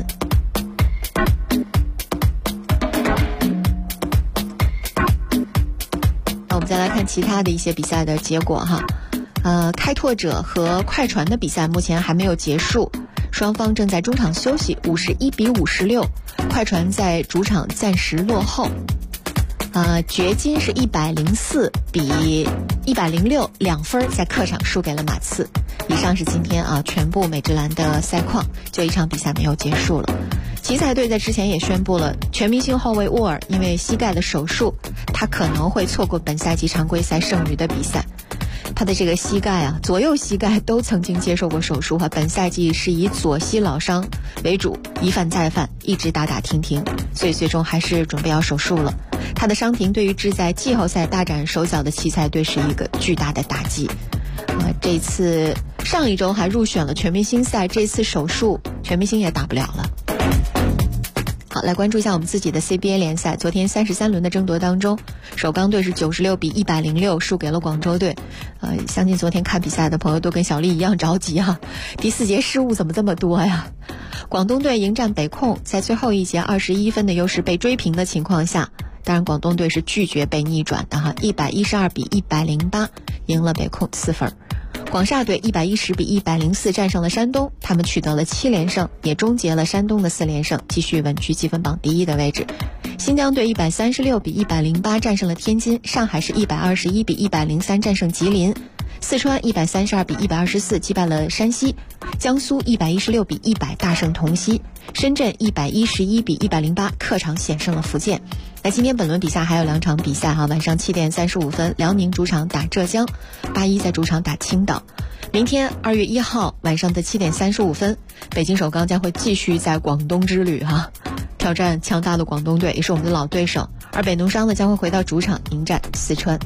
那我们再来看其他的一些比赛的结果开拓者和快船的比赛目前还没有结束，双方正在中场休息，51比56，快船在主场暂时落后。掘金是104比106 2分在客场输给了马刺。以上是今天全部美职篮的赛况，就一场比赛没有结束了。奇才队在之前也宣布了，全明星后卫沃尔因为膝盖的手术，他可能会错过本赛季常规赛剩余的比赛。他的这个膝盖左右膝盖都曾经接受过手术本赛季是以左膝老伤为主，一犯再犯，一直打停停，所以最终还是准备要手术了。他的伤停对于志在季后赛大展手脚的奇才队是一个巨大的打击。这次上一周还入选了全明星赛，这次手术全明星也打不了了。好，来关注一下我们自己的 CBA 联赛。昨天33轮的争夺当中，首钢队是96比106输给了广州队。相信昨天看比赛的朋友都跟小丽一样着急第4节失误怎么这么多呀？广东队迎战北控，在最后一节21分的优势被追平的情况下，当然广东队是拒绝被逆转的112比108赢了北控4分。 广厦队110比104战胜了山东，他们取得了7连胜，也终结了山东的4连胜，继续稳居积分榜第1的位置。新疆队136比108战胜了天津，上海市121比103战胜吉林，四川132比124击败了山西，江苏116比100大胜同溪，深圳111比108客场险胜了福建。那今天本轮比赛还有2场比赛晚上7点35分，辽宁主场打浙江，81在主场打青岛。明天2月1号晚上的7点35分，北京首钢将会继续在广东之旅挑战强大的广东队，也是我们的老对手。而北农商呢将会回到主场迎战四川。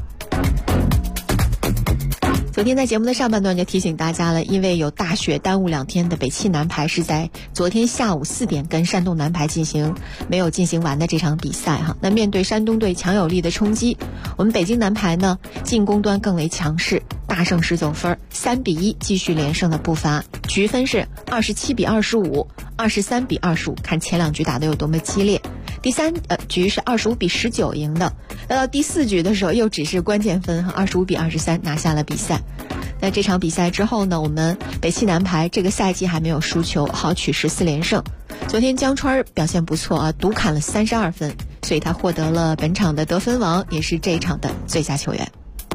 昨天在节目的上半段就提醒大家了，因为有大雪耽误2天的北汽男排是在昨天下午4点跟山东男排没有进行完的这场比赛那面对山东队强有力的冲击，我们北京男排呢进攻端更为强势，大胜19分，3比1继续连胜的步伐，局分是27比25、23比25，看前2局打得有多么激烈。第3局是25比19赢的，到第4局的时候又只是关键分25比23拿下了比赛。那这场比赛之后呢，我们北汽男排这个赛季还没有输球，豪取14连胜。昨天江川表现不错独砍了32分，所以他获得了本场的得分王，也是这一场的最佳球员。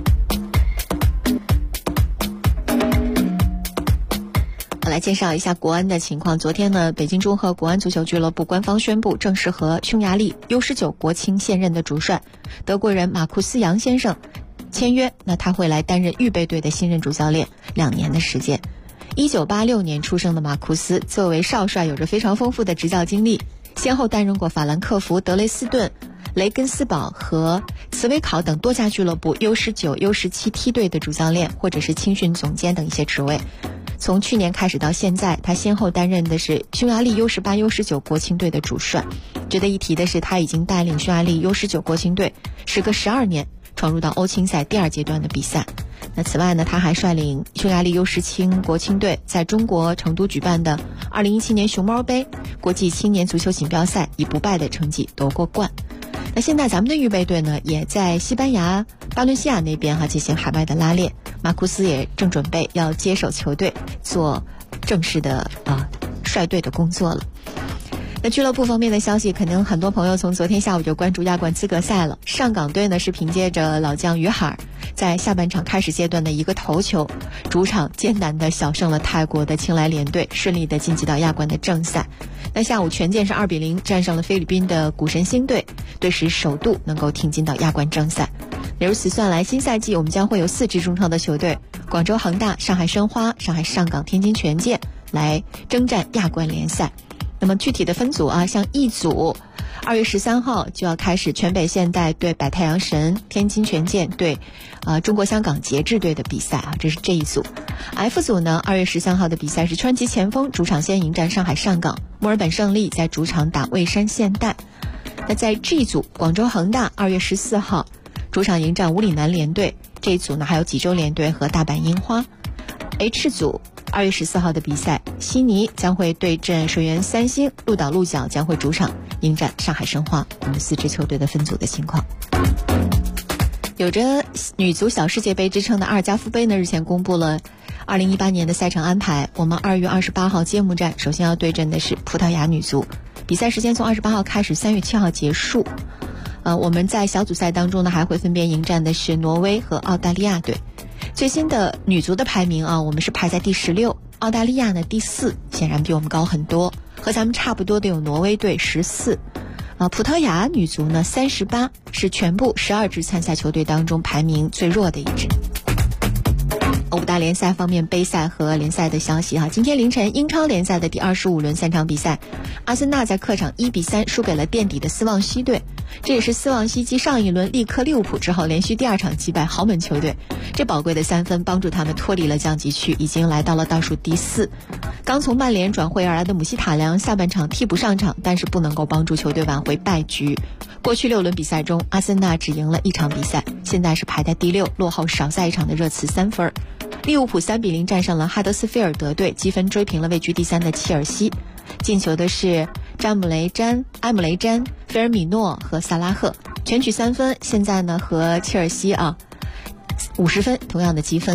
我来介绍一下国安的情况。昨天呢，北京中赫国安足球俱乐部官方宣布正式和匈牙利 U19 国青现任的主帅德国人马库斯杨先生签约，那他会来担任预备队的新任主教练2年的时间。1986年出生的马库斯作为少帅有着非常丰富的执教经历，先后担任过法兰克福、德累斯顿、雷根斯堡和茨威考等多家俱乐部 U19、U17 梯队的主教练或者是青训总监等一些职位。从去年开始到现在，他先后担任的是匈牙利 U18、U19 国青队的主帅。值得一提的是，他已经带领匈牙利 U19 国青队时隔12年闯入到欧青赛第2阶段的比赛。那此外呢，他还率领匈牙利 U17 国青队在中国成都举办的2017年熊猫杯国际青年足球锦标赛以不败的成绩夺过冠。那现在咱们的预备队呢，也在西班牙巴伦西亚那边进行海外的拉练，马库斯也正准备要接手球队做正式的率队的工作了。那俱乐部方面的消息，可能很多朋友从昨天下午就关注亚冠资格赛了。上港队呢是凭借着老将于海在下半场开始阶段的一个头球，主场艰难的小胜了泰国的青莱联队，顺利的晋级到亚冠的正赛。那下午全健是2比0战胜了菲律宾的古神星队，队史首度能够挺进到亚冠正赛。如此算来，新赛季我们将会有4支中超的球队，广州恒大、上海申花、上海上港、天津权健来征战亚冠联赛。那么具体的分组像一组2月13号就要开始全北现代对百太阳神，天津权健对中国香港节制队的比赛这是这一组。F 组呢，2月13号的比赛是川崎前锋主场先迎战上海上港，墨尔本胜利在主场打蔚山现代。那在 G 组，广州恒大2月14号主场迎战五里南联队，这一组呢还有济州联队和大阪樱花。H 组2月14号的比赛，悉尼将会对阵水源三星，鹿岛鹿角将会主场迎战上海申花。我们4支球队的分组的情况。有着女足小世界杯之称的阿尔加夫杯呢，日前公布了2018年的赛程安排。我们2月28号揭幕战首先要对阵的是葡萄牙女足，比赛时间从28号开始，3月7号结束。我们在小组赛当中呢，还会分别迎战的是挪威和澳大利亚队。最新的女足的排名我们是排在第16，澳大利亚呢第4，显然比我们高很多。和咱们差不多的有挪威队14，葡萄牙女足呢38，是全部12支参赛球队当中排名最弱的一支。欧大联赛方面，杯赛和联赛的消息今天凌晨英超联赛的第25轮3场比赛，阿森纳在客场1比3输给了垫底的斯旺西队，这也是斯旺西继上一轮力克利物浦之后连续第2场击败豪门球队，这宝贵的3分帮助他们脱离了降级区，已经来到了倒数第4。刚从曼联转会而来的姆希塔良下半场替补上场，但是不能够帮助球队挽回败局。过去6轮比赛中，阿森纳只赢了1场比赛，现在是排在第6，落后少赛1场的热刺3分。利物浦3比0战胜了哈德斯菲尔德队，积分追平了位居第3的切尔西。进球的是埃姆雷詹、菲尔米诺和萨拉赫，全取3分。现在呢和切尔西50分同样的积分。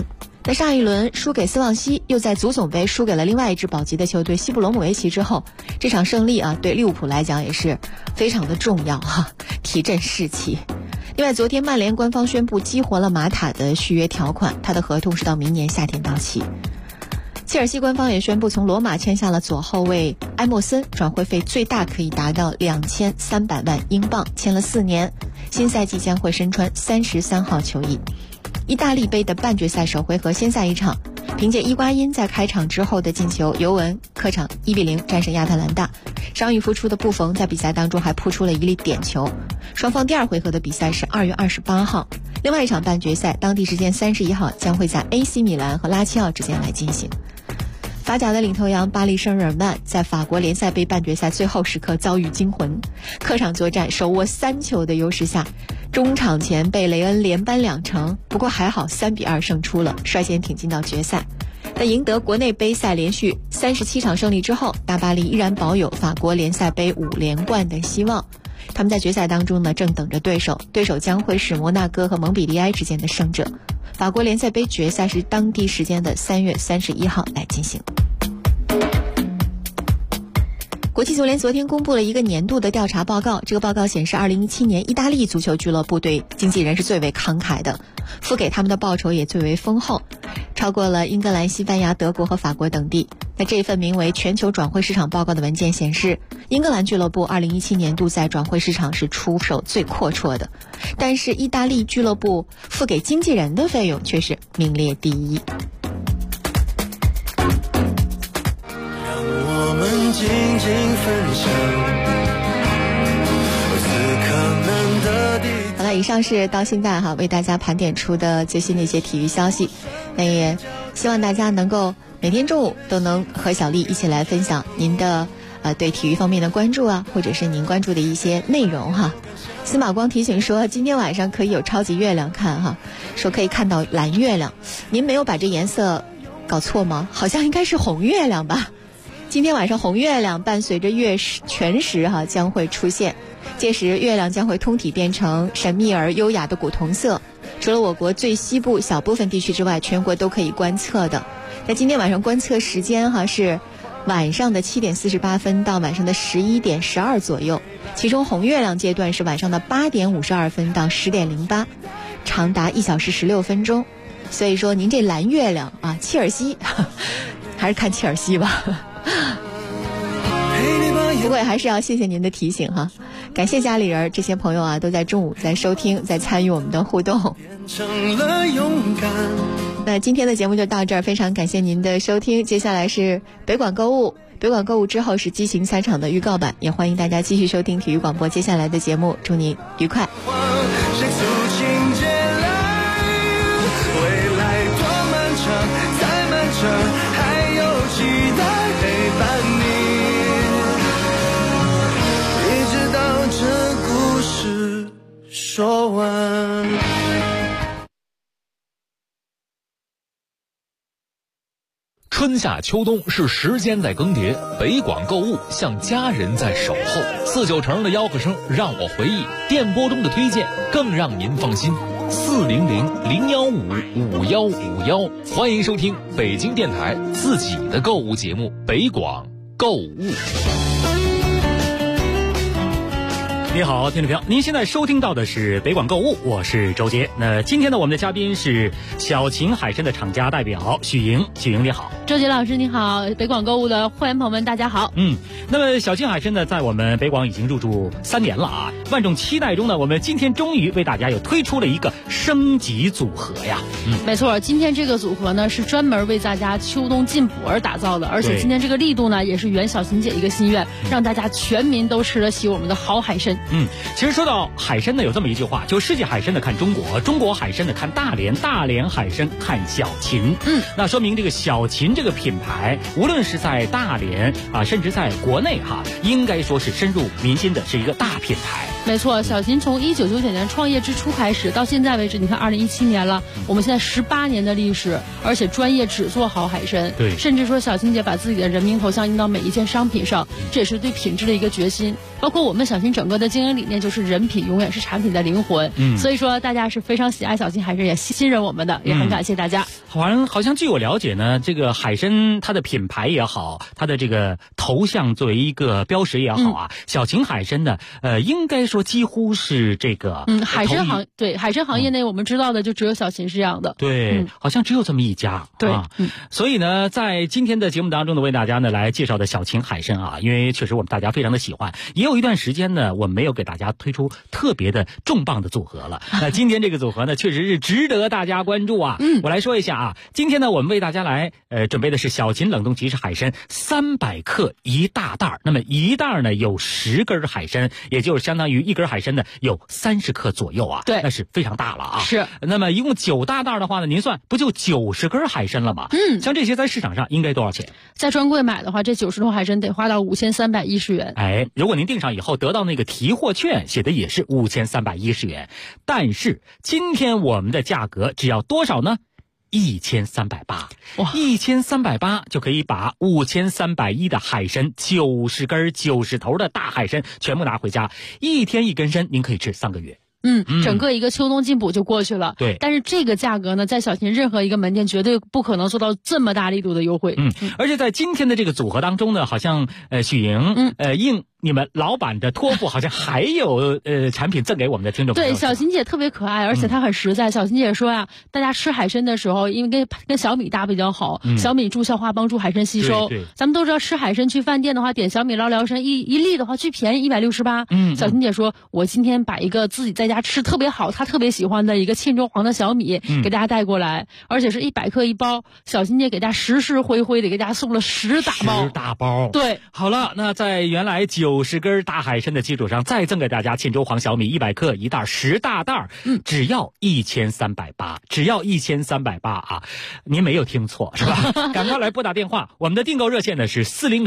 那上一轮输给斯旺西，又在足总杯输给了另外一支保级的球队西布罗姆维奇之后，这场胜利啊，对利物浦来讲也是非常的重要哈，提振士气。另外，昨天曼联官方宣布激活了马塔的续约条款，他的合同是到明年夏天到期。切尔西官方也宣布从罗马签下了左后卫埃莫森，转会费最大可以达到2300万英镑，签了4年，新赛季将会身穿33号球衣。意大利杯的半决赛首回合先赛一场，凭借伊瓜因在开场之后的进球，尤文客场1-0战胜亚特兰大。伤愈复出的布冯在比赛当中还扑出了一粒点球。双方第二回合的比赛是2月28号，另外一场半决赛当地时间31号将会在 AC 米兰和拉齐奥之间来进行。法甲的领头羊巴黎圣日耳曼在法国联赛杯半决赛最后时刻遭遇惊魂，客场作战手握3球的优势下，中场前被雷恩连扳2城，不过还好3-2胜出了，率先挺进到决赛。在赢得国内杯赛连续37场胜利之后，大巴黎依然保有法国联赛杯5连冠的希望。他们在决赛当中呢，正等着对手将会是摩纳哥和蒙彼利埃之间的胜者。法国联赛杯决赛是当地时间的3月31号来进行。国际足联昨天公布了一个年度的调查报告，这个报告显示2017年意大利足球俱乐部对经纪人是最为慷慨的，付给他们的报酬也最为丰厚，超过了英格兰、西班牙、德国和法国等地。那这份名为全球转会市场报告的文件显示，英格兰俱乐部2017年度在转会市场是出手最阔绰的，但是意大利俱乐部付给经纪人的费用却是名列第一。 我们静静分享。 好了，以上是到现在为大家盘点出的最新的一些体育消息。那也希望大家能够每天中午都能和小丽一起来分享您的对体育方面的关注啊，或者是您关注的一些内容哈。司马光提醒说，今天晚上可以有超级月亮看哈，说可以看到蓝月亮。您没有把这颜色搞错吗？好像应该是红月亮吧。今天晚上红月亮伴随着月全食将会出现，届时月亮将会通体变成神秘而优雅的古铜色，除了我国最西部小部分地区之外，全国都可以观测的。在今天晚上观测时间是晚上的7点48分到晚上的11点12左右，其中红月亮阶段是晚上的8点52分到10点08，长达1小时16分钟。所以说您这蓝月亮切尔西还是看切尔西吧。不过也还是要谢谢您的提醒哈，感谢家里人这些朋友都在中午在收听，在参与我们的互动。那今天的节目就到这儿，非常感谢您的收听。接下来是北广购物，北广购物之后是激情赛场的预告版，也欢迎大家继续收听体育广播接下来的节目，祝您愉快。 说完。 春夏秋冬是时间在更迭，北广购物像家人在守候。49成的吆喝声让我回忆，电波中的推荐更让您放心。400-015-5151，欢迎收听北京电台自己的购物节目北广购物。 你好，听众朋友，您现在收听到的是北广购物，我是周杰。那今天呢，我们的嘉宾是小秦海参的厂家代表许莹。许莹你好。 周杰老师你好，北广购物的会员朋友们大家好。 那么小秦海参呢，在我们北广已经入驻3年了啊，万众期待中呢，我们今天终于为大家又推出了一个升级组合呀。 没错，今天这个组合呢是专门为大家秋冬进补而打造的，而且今天这个力度呢也是圆小秦姐一个心愿，让大家全民都吃得起我们的好海参。 其实说到海参呢，有这么一句话，就世界海参的看中国，中国海参的看大连，大连海参看小秦。那说明这个小秦这个品牌，无论是在大连甚至在国内应该说是深入民心的，是一个大品牌。 没错，小秦从1999年创业之初开始，到现在为止，你看2017年了，我们现在18年的历史，而且专业只做好海参。 对， 甚至说小秦姐把自己的人名头像印到每一件商品上，这也是对品质的一个决心。包括我们小秦整个的经营理念就是人品永远是产品的灵魂。所以说大家是非常喜爱小秦海参，也信任我们的，也很感谢大家。 好像据我了解呢，这个海参它的品牌也好，它的这个头像作为一个标识也好啊，小秦海参的应该说几乎是这个海参行业内我们知道的就只有小秦是这样的。 对，好像只有这么一家。 对， 所以呢，在今天的节目当中呢，为大家呢来介绍的小秦海参啊，因为确实我们大家非常的喜欢，也有一段时间呢，我们没有给大家推出特别的重磅的组合了。那今天这个组合呢，确实是值得大家关注啊。我来说一下啊，今天呢，我们为大家来准备的是小秦冷冻即食海参300克一大袋，那么一袋呢有10根海参，也就是相当于一根海参呢有30克左右啊。 对， 那是非常大了啊。 是。 那么一共9大袋的话呢，您算不就90根海参了吗？像这些在市场上应该多少钱？ 在专柜买的话，这90头海参得花到5310元。 哎，如果您订上以后得到那个提货券，写的也是5310元，但是今天我们的价格只要多少呢？1380，哇，1380就可以把5310的海参90根90头的大海参全部拿回家，一天一根参，您可以吃3个月。 整个一个秋冬进补就过去了。 对， 但是这个价格呢，在小秦任何一个门店绝对不可能做到这么大力度的优惠。 而且在今天的这个组合当中呢，好像许莹应你们老板的托付，好像还有产品赠给我们的听众朋友。 对，小秦姐特别可爱，而且她很实在。小秦姐说呀，大家吃海参的时候，因为跟小米搭比较好，小米助消化，帮助海参吸收。 对， 咱们都知道吃海参去饭店的话，点小米捞辽参一粒的话最便宜168。小秦姐说，我今天把一个自己在家吃特别好，她特别喜欢的一个沁州黄的小米给大家带过来，而且是100克一包。小秦姐给大家实实惠惠的给大家送了10大包。对， 好了，那在原来90根大海参的基础上，再赠给大家沁州黄小米100克一袋10大袋，只要1380，只要1380啊！您没有听错是吧？赶快来拨打电话，我们的订购热线呢是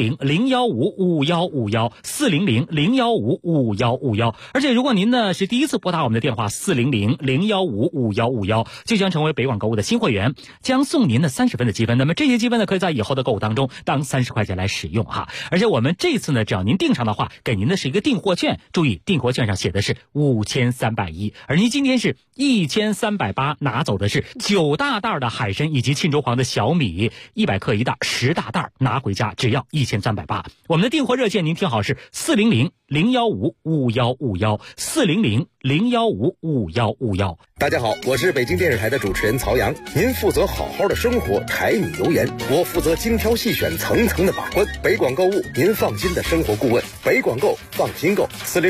400-015-5151，400-015-5151。而且如果您呢是第一次拨打我们的电话400-015-5151，就将成为北广购物的新会员，将送您的30分的积分。那么这些积分呢，可以在以后的购物当中当30块钱来使用哈。而且我们这次呢，只要您订上的话，给您的是一个订货券，注意订货券上写的是5310，而您今天是1380，拿走的是9大袋的海参以及沁州黄的小米100克一袋10大袋，拿回家只要1380。我们的订货热线您听好是400-015-5151，400-015-5151。 大家好，我是北京电视台的主持人曹阳。您负责好好的生活，柴米油盐，我负责精挑细选，层层的把关。北广购物，您放心的生活顾问。北广购，放心购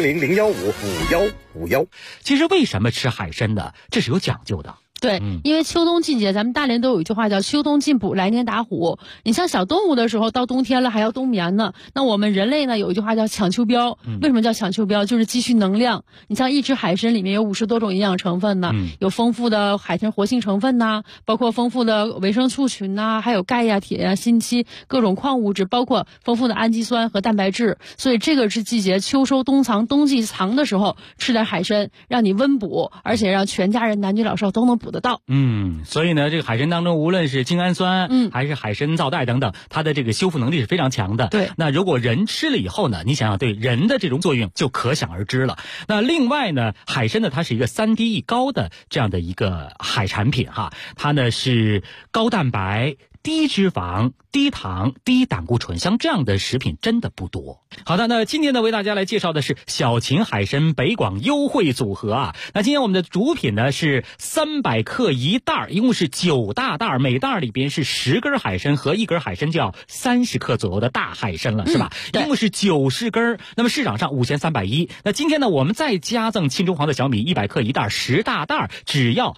，400-015-5151。 其实为什么吃海参呢？这是有讲究的。 对，因为秋冬季节，咱们大连都有一句话叫秋冬进补，来年打虎。你像小动物的时候，到冬天了还要冬眠呢。那我们人类呢，有一句话叫抢秋膘。为什么叫抢秋膘？就是积蓄能量。你像一只海参里面有50多种营养成分呢，有丰富的海参活性成分呐，包括丰富的维生素群呐，还有钙呀、铁呀、锌七各种矿物质，包括丰富的氨基酸和蛋白质。所以这个是季节秋收冬藏，冬季藏的时候吃点海参，让你温补，而且让全家人男女老少都能补得到。 所以呢，这个海参当中，无论是精氨酸，还是海参皂苷等等，它的这个修复能力是非常强的。 对， 那如果人吃了以后呢，你想想对人的这种作用就可想而知了。那另外呢，海参呢，它是一个3低1高的这样的一个海产品哈，它呢是高蛋白、低脂肪、低糖、低胆固醇，像这样的食品真的不多。好的，那今天呢为大家来介绍的是小秦海参北广优惠组合啊。那今天我们的主品呢是300克一袋，一共是9大袋，每袋里边是10根海参和1根海参，就要30克左右的大海参了，是吧？一共是90根，那么市场上5310。那今天呢我们再加赠沁州黄的小米100克一袋10大袋，只要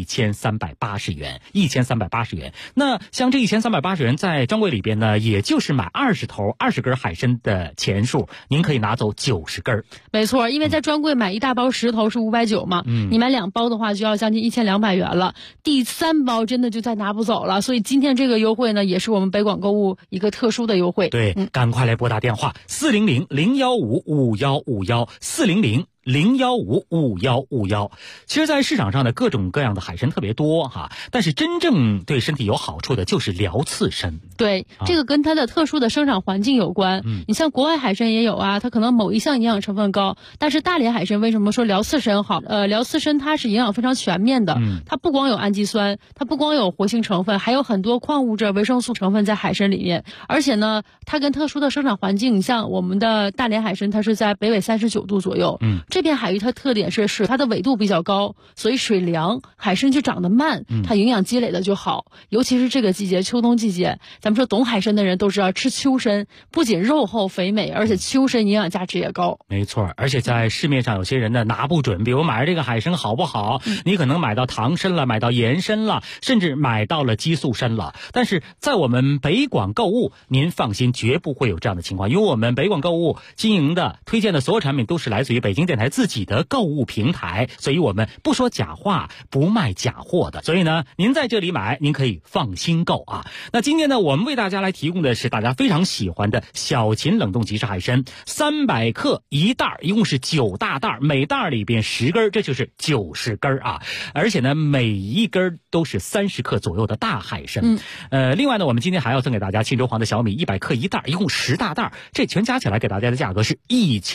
1380元，1380元。那像这1380元在专柜里边呢，也就是买20头20根海参的钱数，您可以拿走90根。 没错，因为在专柜买一大包10头是590嘛，你买2包的话就要将近1200元了，第3包真的就再拿不走了。所以今天这个优惠呢，也是我们北广购物一个特殊的优惠。 对，赶快来拨打电话400-015-5151，400 0005155151。其实，在市场上的各种各样的海参特别多哈，但是真正对身体有好处的就是辽刺参。 对，这个跟它的特殊的生长环境有关。你像国外海参也有啊，它可能某一项营养成分高，但是大连海参为什么说辽刺参好？辽刺参它是营养非常全面的，它不光有氨基酸，它不光有活性成分，还有很多矿物质、维生素成分在海参里面。而且呢，它跟特殊的生长环境，你像我们的大连海参，它是在北纬39度左右。这片海域它特点是它的纬度比较高，所以水凉，海参就长得慢，它营养积累的就好。尤其是这个季节，秋冬季节，咱们说懂海参的人都知道，吃秋参不仅肉厚肥美，而且秋参营养价值也高。 没错，而且在市面上有些人呢拿不准，比如买这个海参好不好，你可能买到糖参了，买到盐参了，甚至买到了激素参了。但是在我们北广购物，您放心，绝不会有这样的情况，因为我们北广购物经营的推荐的所有产品都是来自于北京电台自己的购物平台，所以我们不说假话，不卖假货的。所以呢，您在这里买，您可以放心购啊。那今天呢，我们为大家来提供的是大家非常喜欢的小秦冷冻即食海参，300克一袋，一共是9大袋，每袋里边10根，这就是90根啊。而且呢，每一根都是30克左右的大海参。另外呢，我们今天还要赠给大家沁州黄的小米100克一袋，一共10大袋，这全加起来给大家的价格是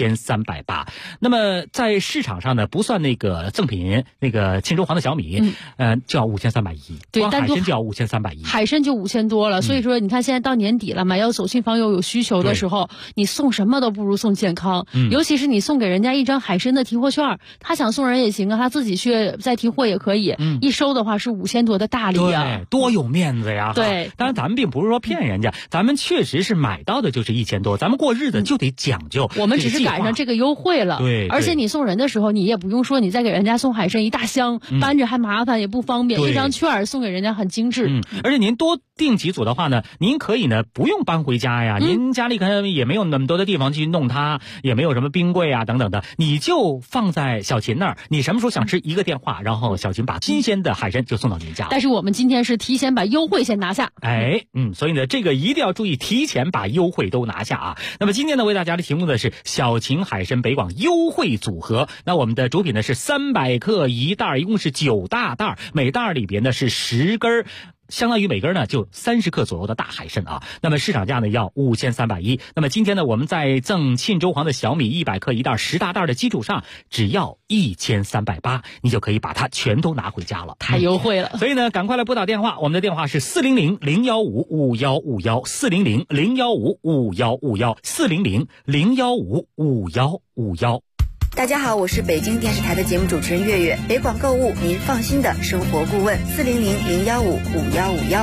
1380。那么在市场上呢，不算那个赠品，那个沁州黄的小米，就要5310， 对， 光海参就要5310， 海参就5000多了。所以说，你看现在到年底了嘛，要走亲访友有需求的时候，你送什么都不如送健康。尤其是你送给人家一张海参的提货券，他想送人也行啊，他自己去再提货也可以。一收的话是5000多的大礼啊， 对，多有面子呀！ 对， 当然咱们并不是说骗人家，咱们确实是买到的就是1000多，咱们过日子就得讲究。 我们只是赶上这个优惠了， 对。 而且你送人的时候，你也不用说你再给人家送海参一大箱，搬着还麻烦也不方便，一张券送给人家很精致。 而且您多订几组的话呢，您可以呢不用搬回家呀，您家里可能也没有那么多的地方去弄它，也没有什么冰柜啊等等的，你就放在小秦那儿，你什么时候想吃一个电话，然后小秦把新鲜的海参就送到您家了。 但是我们今天是提前把优惠先拿下， 所以呢，这个一定要注意，提前把优惠都拿下啊。那么今天呢，为大家提供的是小秦海参北广优惠组合。那我们的主品呢是300克一袋，一共是9大袋，每袋里边呢是10根，相当于每根呢就30克左右的大海参啊。那么市场价呢要5310。那么今天呢，我们在赠沁州黄的小米100克一袋10大袋的基础上，只要1380，你就可以把它全都拿回家了， 太优惠了。 所以呢，赶快来拨打电话，我们的电话是400-015-5151，400-015-5151，400-015-5151。 大家好，我是北京电视台的节目主持人月月，北广购物您放心的生活顾问，400-015-5151。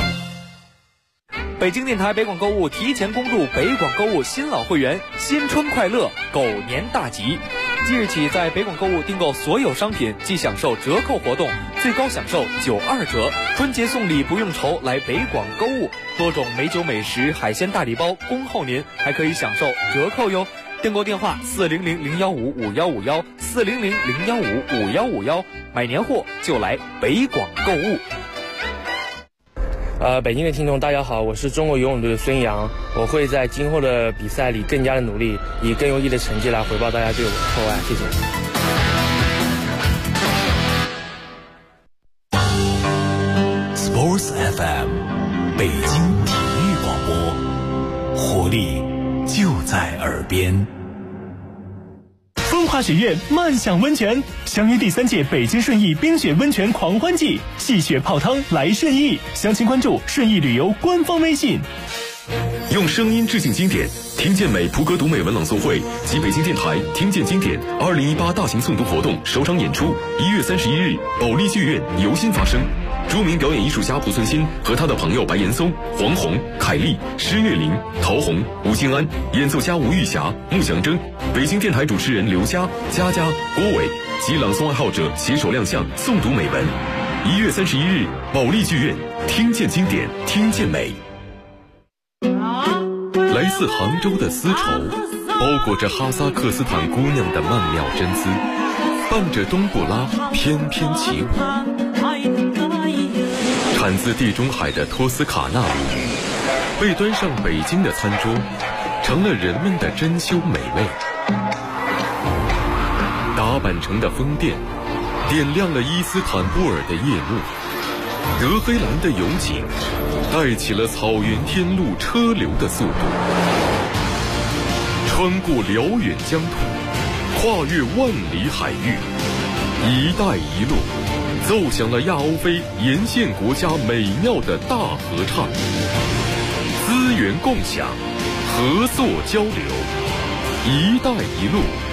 北京电台北广购物提前恭祝北广购物新老会员新春快乐，狗年大吉！即日起，在北广购物订购所有商品即享受折扣活动，最高享受92折。春节送礼不用愁，来北广购物，多种美酒美食、海鲜大礼包恭候您，还可以享受折扣哟。订购电话400-015-5151，400-015-5151，买年货就来北广购物。 北京的听众大家好，我是中国游泳队的孙杨，我会在今后的比赛里更加的努力，以更优异的成绩来回报大家对我的厚爱，谢谢。 Sports FM， 北京体育广播，活力就在耳边。 风华学院漫享温泉相约第3届北京顺义冰雪温泉狂欢季，戏雪泡汤来顺义，详情关注顺义旅游官方微信。 用声音致敬经典，听见美普格读美文朗诵会及北京电台听见经典2018大型诵读活动首场演出1月31日保利剧院由心发生。著名表演艺术家濮存昕和他的朋友白岩松、黄宏、凯丽、施月玲、陶虹、吴京安，演奏家吴玉霞、穆祥征，北京电台主持人刘佳、佳佳、郭伟及朗诵爱好者携手亮相诵读美文。1月31日保利剧院，听见经典，听见美。来自杭州的丝绸，包裹着哈萨克斯坦姑娘的曼妙真姿，伴着冬不拉翩翩起舞。产自地中海的托斯卡纳乳，被端上北京的餐桌，成了人们的珍馐美味。 甲板城的风电，点亮了伊斯坦布尔的夜幕。德黑兰的油井带起了草原天路车流的速度，穿过辽远疆土，跨越万里海域，一带一路奏响了亚欧非沿线国家美妙的大合唱。资源共享，合作交流，一带一路